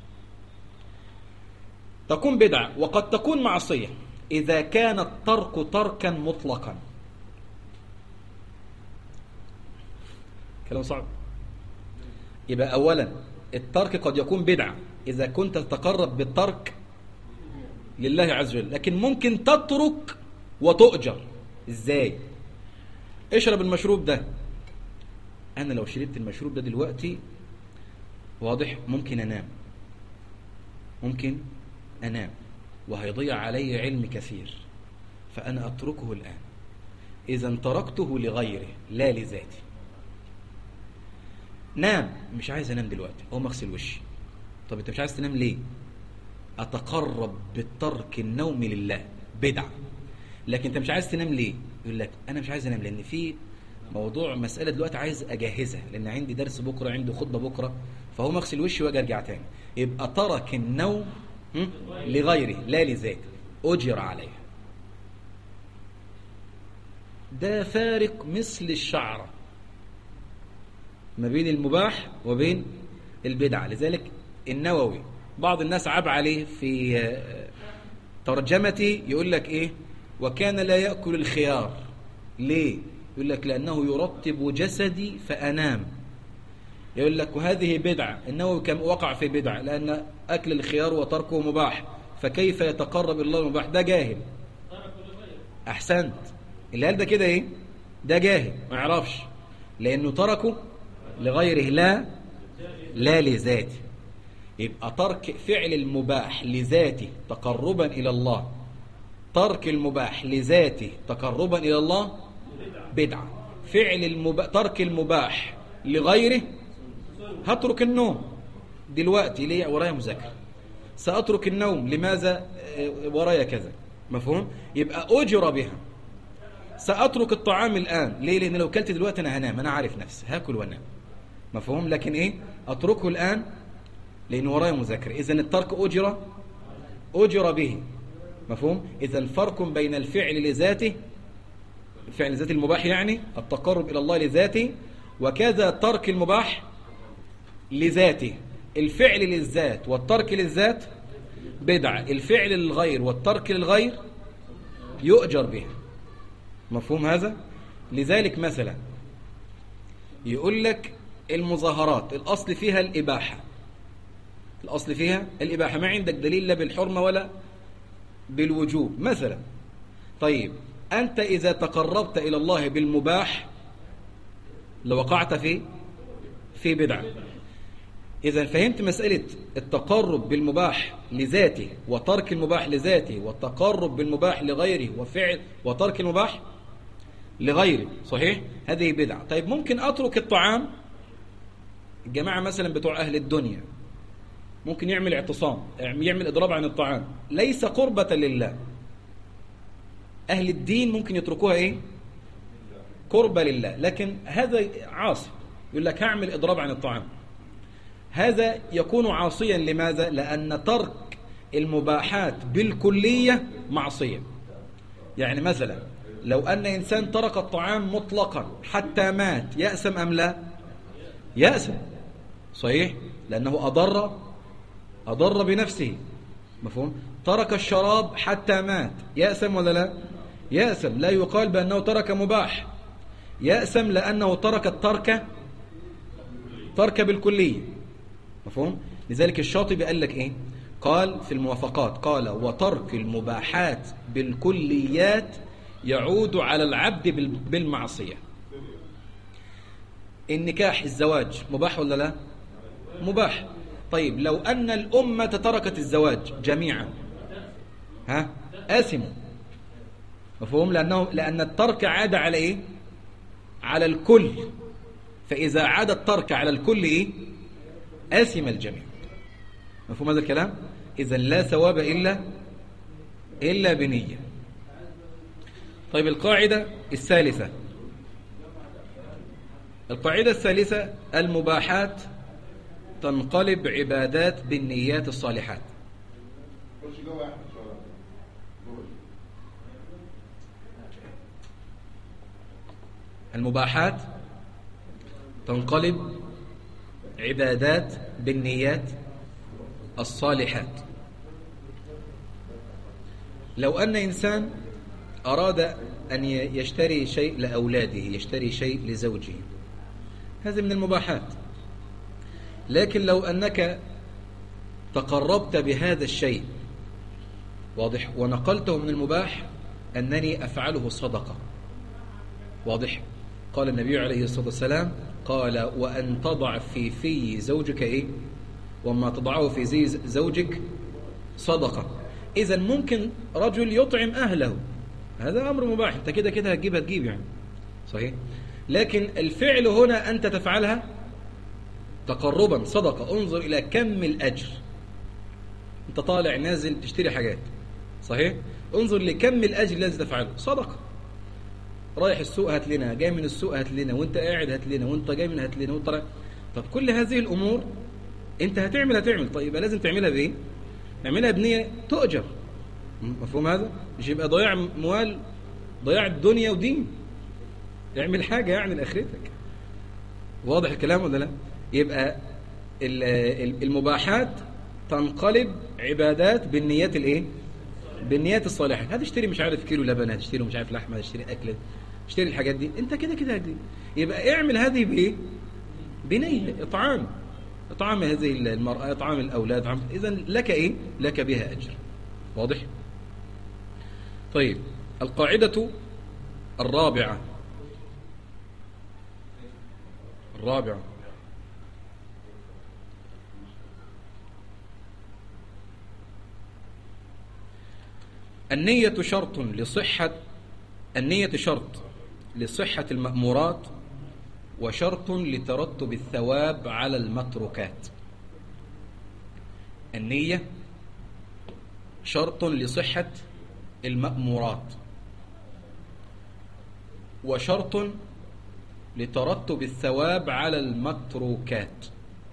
تكون بدعة وقد تكون معصية إذا كان الترك تركا مطلقا. كلام صعب. يبقى أولا الترك قد يكون بدعة إذا كنت تتقرب بالترك لله عز وجل، لكن ممكن تترك وتؤجر. إزاي؟ اشرب المشروب ده. أنا لو شربت المشروب ده دلوقتي واضح ممكن أنام وهيضيع علي علم كثير، فأنا أتركه الآن. إذا تركته لغيره لا لذاتي. نام، مش عايز أنام دلوقتي، أقوم أغسل وشي. طب أنت مش عايز تنام ليه؟ أتقرب بالترك النوم لله، بدعة. لكن أنت مش عايز تنام ليه؟ يقول لك أنا مش عايز أنام لأن في موضوع مسألة دلوقتي عايز أجهزها، لأن عندي درس بكرة، عندي خطبة بكرة، فهو أغسل وشي وأجي أرجع تاني. يبقى ترك النوم لغيره لا لذاته، أجر عليه. ده فارق مثل الشعرة ما بين المباح وبين البدعة. لذلك النووي بعض الناس عاب عليه في ترجمته، يقول لك إيه؟ وكان لا يأكل الخيار. ليه؟ يقول لك لأنه يرطب جسدي فأنام. يقول لك وهذه بدعة. النووي كم وقع في بدعة، لأن أكل الخيار وتركه مباح، فكيف يتقرب الله المباح؟ ده جاهل. أحسنت. اللي قال ده كده إيه؟ ده جاهل ما يعرفش، لأنه تركه لغيره لا لذاته. يبقى ترك فعل المباح لذاته تقربا إلى الله، ترك المباح لذاته تقربا إلى الله بدعة. ترك المباح لغيره، هترك النوم دلوقتي ليه؟ ورايا مذاكرة. سأترك النوم لماذا؟ ورايا كذا. مفهوم؟ يبقى أجر بها. سأترك الطعام الآن ليه؟ لأن لو كلت دلوقتي أنا هنام، أنا عارف نفسي هاكل وانام. مفهوم؟ لكن إيه؟ أتركه الآن لأن ورايا مذاكرة. إذن الترك أجر به. مفهوم؟ إذا الفرق بين الفعل لذاته، الفعل لذات المباح يعني التقرب إلى الله لذاته، وكذا ترك المباح لذاته. الفعل للذات والترك للذات بدعة، الفعل للغير والترك للغير يؤجر به. مفهوم هذا؟ لذلك مثلا يقول لك المظاهرات الأصل فيها الإباحة، الأصل فيها الإباحة، ما عندك دليل لا بالحرمة ولا بالوجوب مثلا. طيب أنت إذا تقربت إلى الله بالمباح لوقعت في بدعة. إذا فهمت مسألة التقرب بالمباح لذاته وترك المباح لذاته، والتقرب بالمباح لغيره وفعل وترك المباح لغيره، صحيح؟ هذه بدعة. طيب ممكن أترك الطعام. الجماعة مثلا بتوع أهل الدنيا ممكن يعمل اعتصام، يعمل إضراب عن الطعام، ليس قربة لله. أهل الدين ممكن يتركوها إيه؟ قربة لله. لكن هذا عاصي، يقول لك هعمل إضراب عن الطعام. هذا يكون عاصيا. لماذا؟ لأن ترك المباحات بالكلية معصية. يعني مثلا لو أن إنسان ترك الطعام مطلقا حتى مات، يأسم أم لا؟ يأسم، صحيح؟ لأنه أضر بنفسه. مفهوم؟ ترك الشراب حتى مات، يأسم ولا لا؟ يأسم. لا يقال بأنه ترك مباح، يأسم لأنه ترك ترك بالكلية. مفهوم؟ لذلك الشاطبي قال لك إيه؟ قال في الموافقات، قال وترك المباحات بالكليات يعود على العبد بالمعصية. النكاح، الزواج مباح ولا لا؟ مباح. طيب لو أن الأمة تركت الزواج جميعا آثموا. مفهوم؟ لأن الترك عاد على إيه؟ على الكل. فإذا عاد الترك على الكل إيه؟ آثم الجميع. مفهوم هذا الكلام؟ إذا لا ثواب إلا بنية. طيب القاعدة الثالثة، المباحات تنقلب عبادات بالنيات الصالحات. المباحات تنقلب عبادات بالنيات الصالحات. لو أن إنسان أراد أن يشتري شيء لأولاده، يشتري شيء لزوجه، هذا من المباحات. لكن لو أنك تقربت بهذا الشيء، واضح، ونقلته من المباح أنني أفعله صدقة، واضح. قال النبي عليه الصلاة والسلام قال وأن تضع في زوجك إيه؟ وما تضعه في زي زوجك صدقة. إذن ممكن رجل يطعم أهله، هذا أمر مباح، أنت كده كده هتجيب يعني، صحيح. لكن الفعل هنا أنت تفعلها تقربا صدقة. انظر إلى كم الأجر، أنت طالع نازل تشتري حاجات، صحيح، انظر لكم الأجر الذي تفعله، صدقة. رايح السوق هات لنا، جاي من السوق هات لنا، وانت قاعد هات لنا، وانت جاي من هات لنا، وانت رايح. طب كل هذه الأمور انت هتعمل، طيب لازم تعملها بإيه؟ اعملها بنية تؤجر. مفهوم هذا؟ مش يبقى ضياع موال، ضياع الدنيا ودين. اعمل حاجة يعني لآخرتك. واضح الكلام ولا لا؟ يبقى المباحات تنقلب عبادات بالنيات الايه؟ بالنيات الصالحة. هتشتري مش عارف كيلو لبن، هتشتري مش عارف لحمة، هتشتري أكل، هتشتري الحاجات دي، انت كده كده هتجيب. يبقى اعمل هذه بايه؟ بنية إطعام هذه المرأة، إطعام الأولاد، إذن لك إيه؟ لك بها أجر. واضح؟ طيب، القاعدة الرابعة النية شرط لصحة المأمورات، وشرط لترتب الثواب على المتروكات. النية شرط لصحة المأمورات، وشرط لترتب الثواب على المتروكات.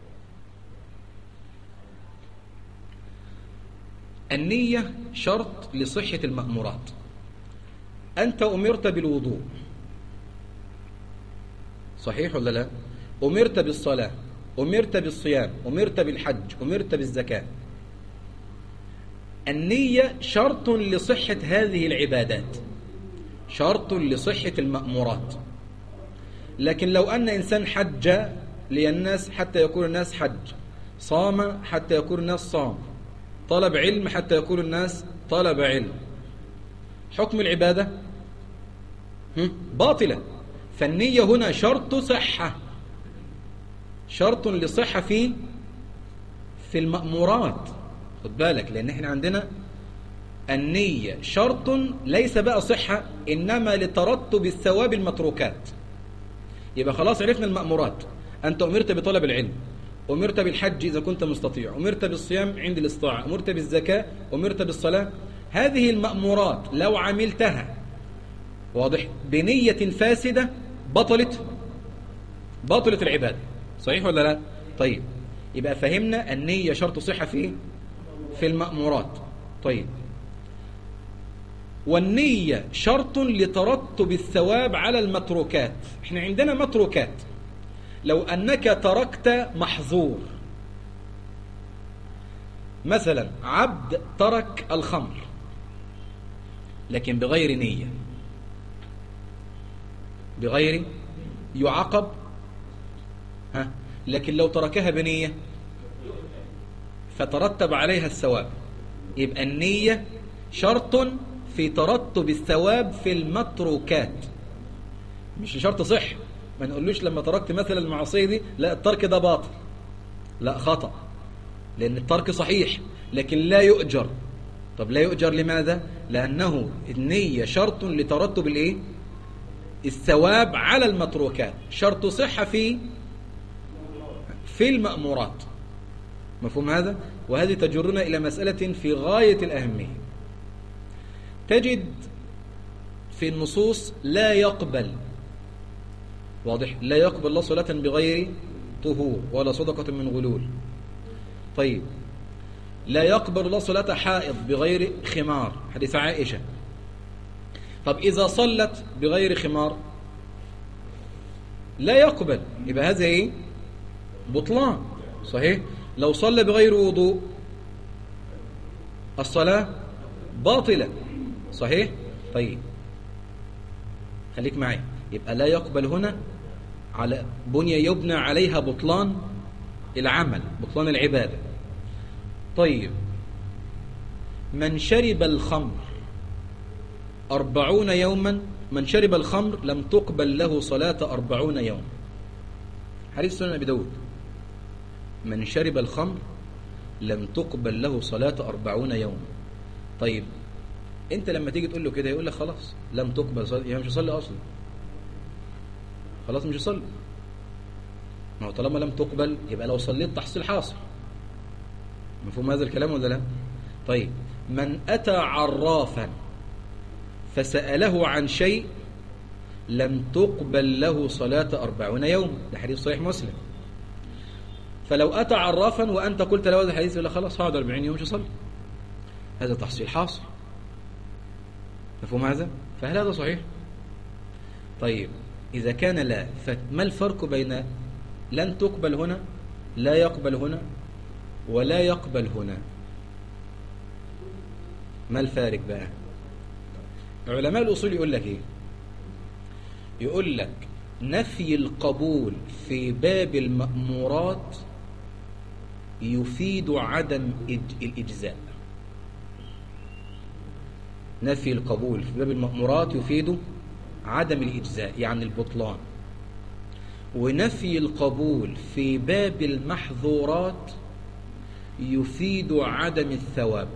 النية شرط لصحة المأمورات. أنت أمرت بالوضوء، صحيح ولا لا؟ أمرت بالصلاة، أمرت بالصيام، أمرت بالحج، أمرت بالزكاة. النية شرط لصحة هذه العبادات، شرط لصحة المأمورات. لكن لو أن إنسان حج للناس حتى يكون الناس حج، صام حتى يكون الناس صام، طلب علم حتى يكون الناس طلب علم، حكم العبادة باطلة. فالنية هنا شرط صحة، شرط لصحة في المأمورات. خد بالك، لأن احنا عندنا النية شرط ليس بقى صحة، إنما لترتب الثواب المتروكات. يبقى خلاص عرفنا المأمورات. أنت أمرت بطلب العلم، أمرت بالحج إذا كنت مستطيع، أمرت بالصيام عند الاستطاعة، أمرت بالزكاة، أمرت بالصلاة. هذه المأمورات لو عملتها، واضح، بنية فاسدة بطلت العبادة، صحيح ولا لا؟ طيب، يبقى فهمنا النية شرط صحة في المأمورات. طيب، والنية شرط لترتب الثواب على المتروكات. احنا عندنا متروكات. لو أنك تركت محظور، مثلا عبد ترك الخمر لكن بغير نية، بغير يعاقب، لكن لو تركها بنية فترتب عليها الثواب. يبقى النية شرط في ترتب الثواب في المتروكات، مش شرط صح. ما نقولوش لما تركت مثلا المعصية دي لا الترك ده باطل، لا، خطأ، لأن الترك صحيح لكن لا يؤجر. طب لا يؤجر لماذا؟ لأنه النية شرط لترتب الايه؟ الثواب على المتروكات، شرط صحة في المأمورات. مفهوم هذا؟ وهذه تجرنا إلى مسألة في غاية الأهمية. تجد في النصوص لا يقبل، واضح، لا يقبل الله صلاة بغير طهور ولا صدقة من غلول. طيب، لا يقبل الله صلاة حائض بغير خمار، حديث عائشة. طب إذا صلت بغير خمار لا يقبل، يبقى هذا ايه؟ بطلان. صحيح. لو صلى بغير وضوء الصلاة باطلة. صحيح. طيب خليك معي، يبقى لا يقبل هنا على بنية يبنى عليها بطلان العمل، بطلان العبادة. طيب من شرب الخمر 40 يوما، من شرب الخمر لم تقبل له صلاة 40 يوم. حديث سنن أبي داود. من شرب الخمر لم تقبل له صلاة 40 يوم. طيب انت لما تيجي تقول له كده يقول لك خلاص لم تقبل صلاة، يعني مش هصلي اصلا، خلاص مش هصلي. ما هو طالما لم تقبل يبقى لو صليت تحصيل حاصل. مفهوم هذا الكلام ولا لا؟ طيب من أتى عرافا فسأله عن شيء لم تقبل له صلاة 40 يوم. ده حديث صحيح مسلم. فلو أتى عرافا وأنت قلت له هذا الحديث يقول لك خلاص هقعد 40 يوم مش هصلي، هذا تحصيل حاصل. مفهوم هذا؟ فهل هذا صحيح؟ طيب إذا كان لا، فما الفرق بين لن تقبل هنا، لا يقبل هنا، ولا يقبل هنا؟ ما الفارق بقى؟ علماء الأصول يقول لك إيه؟ يقول لك نفي القبول في باب المأمورات يفيد عدم الإجزاء. نفي القبول في باب المأمورات يفيد عدم الإجزاء، يعني البطلان. ونفي القبول في باب المحظورات يفيد عدم الثواب.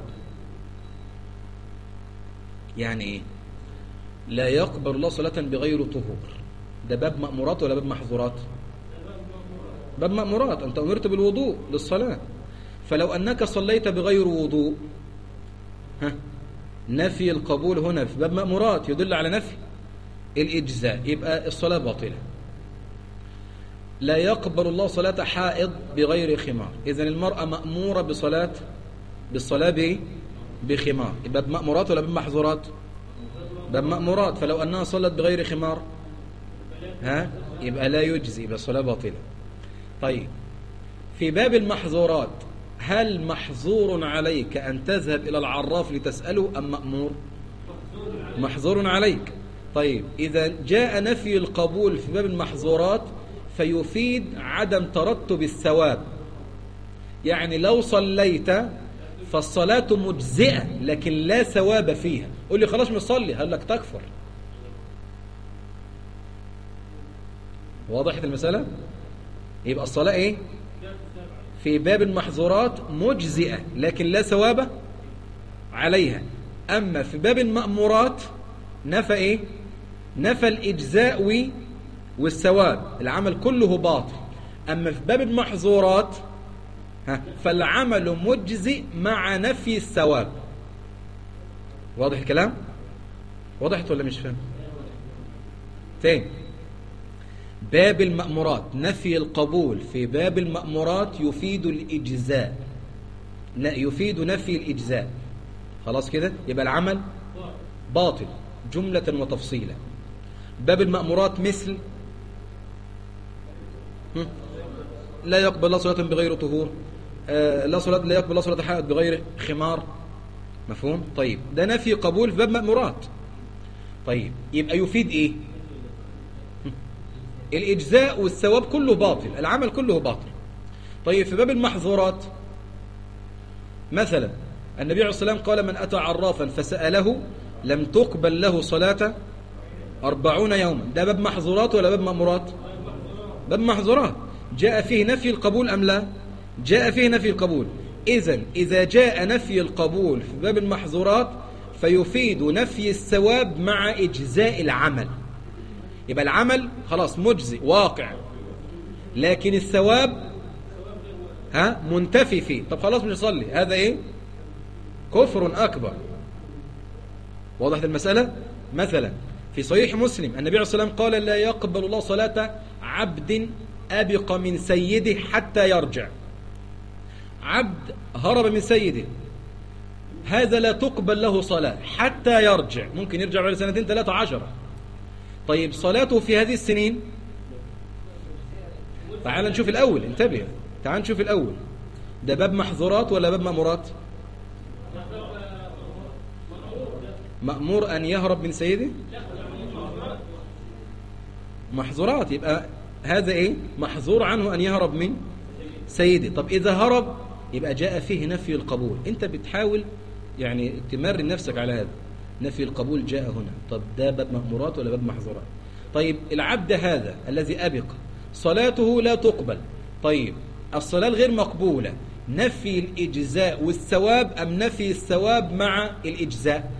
يعني إيه؟ لا يقبل الله صلاة بغير طهور، ده باب مأمورات ولا باب محظورات؟ باب مأمورات. أنت أمرت بالوضوء للصلاة، فلو أنك صليت بغير وضوء نفي القبول هنا في باب مأمورات يدل على نفي الإجزاء، يبقى الصلاة باطلة. لا يقبل الله صلاة حائض بغير خمار، إذن المرأة مأمورة بالصلاة بخمار، يبقى باب مأمورات ولا باب محظورات؟ باب مأمورات. فلو أنها صلت بغير خمار يبقى لا يجزي، يبقى الصلاة باطلة. طيب في باب المحظورات هل محظور عليك أن تذهب إلى العراف لتسأله أم مأمور؟ محظور عليك. طيب إذا جاء نفي القبول في باب المحظورات فيفيد عدم ترتب الثواب، يعني لو صليت فالصلاة مجزئة لكن لا ثواب فيها. قل لي خلاص مش صلي، هل لك تكفر؟ واضحة المسألة؟ يبقى الصلاة ايه؟ في باب المحظورات مجزئة لكن لا ثواب عليها. أما في باب المأمورات نفى ايه؟ نفى الإجزاء والثواب، العمل كله باطل. أما في باب المحظورات فالعمل مجزئ مع نفي الثواب. واضح الكلام؟ وضحت ولا مش فاهم؟ تاني، باب المأمورات نفي القبول في باب المأمورات يفيد الإجزاء، لا يفيد نفي الإجزاء. خلاص كده يبقى العمل باطل جملة وتفصيلا. باب المأمورات مثل لا يقبل الله صلاة بغير طهور، لا يقبل الله صلاة حائض بغير خمار. مفهوم؟ طيب ده نفي قبول في باب مأمورات. طيب يبقى يفيد ايه؟ الإجزاء والثواب كله باطل، العمل كله باطل. طيب في باب المحظورات مثلا النبي عليه الصلاة والسلام قال من أتى عرافا فسأله لم تقبل له صلاة 40 يوما. ده باب محظورات ولا باب مأمورات؟ باب محظورات. جاء فيه نفي القبول أم لا؟ جاء فيه نفي القبول. إذن إذا جاء نفي القبول في باب المحظورات فيفيد نفي الثواب مع إجزاء العمل، يبقى العمل خلاص مجزي واقع لكن الثواب منتفي فيه. طب خلاص مش نصلي، هذا ايه؟ كفر أكبر. واضح المسألة؟ مثلا في صحيح مسلم النبي عليه الصلاة والسلام قال لا يقبل الله صلاة عبد أبق من سيده حتى يرجع. عبد هرب من سيده، هذا لا تقبل له صلاة حتى يرجع، ممكن يرجع بعد 2 3 10. طيب صلاته في هذه السنين تعال نشوف الأول، انتبه، تعال نشوف الأول، ده باب محظورات ولا باب مأمورات؟ مأمور أن يهرب من سيده، محظورات، يبقى هذا إيه؟ محظور عنه أن يهرب من سيده. طب إذا هرب يبقى جاء فيه نفي القبول، أنت بتحاول يعني تمرن نفسك على هذا، نفي القبول جاء هنا. طب ده باب مأمورات ولا باب محظورات؟ طيب العبد هذا الذي أبق صلاته لا تقبل، طيب الصلاة غير مقبولة، نفي الإجزاء والثواب أم نفي الثواب مع الإجزاء؟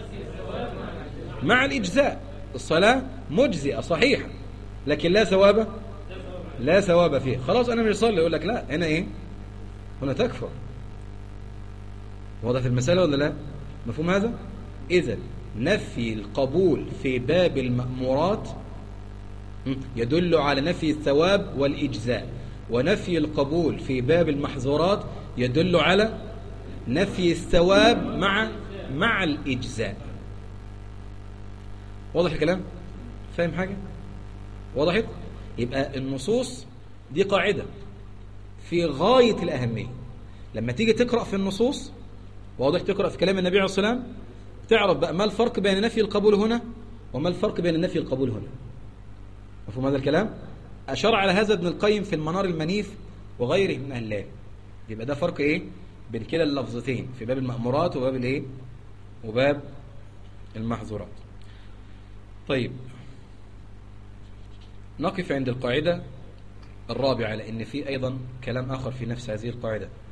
مع الإجزاء. الصلاة مجزئة صحيحة لكن لا ثواب، لا ثواب فيه، خلاص أنا مش أصلي، يقول لك لا هنا إيه؟ هنا تكفر. واضح في المسألة ولا لا؟ مفهوم هذا؟ إذن نفي القبول في باب المأمورات يدل على نفي الثواب والإجزاء، ونفي القبول في باب المحظورات يدل على نفي الثواب مع الإجزاء. واضح الكلام؟ فاهم حاجة؟ وضحت؟ يبقى النصوص دي قاعدة في غاية الأهمية. لما تيجي تقرأ في النصوص، واضح، تقرأ في كلام النبي عليه الصلاة والسلام، تعرف بقى ما الفرق بين نفي القبول هنا وما الفرق بين نفي القبول هنا. مفهوم هذا الكلام؟ أشار على هذا ابن القيم في المنار المنيف وغيره من أهل العلم. يبقى ده فرق إيه؟ بين كلا اللفظتين في باب المأمورات وباب الإيه؟ وباب المحظورات. طيب نقف عند القاعدة الرابعة، لأن في أيضا كلام آخر في نفس هذه القاعدة.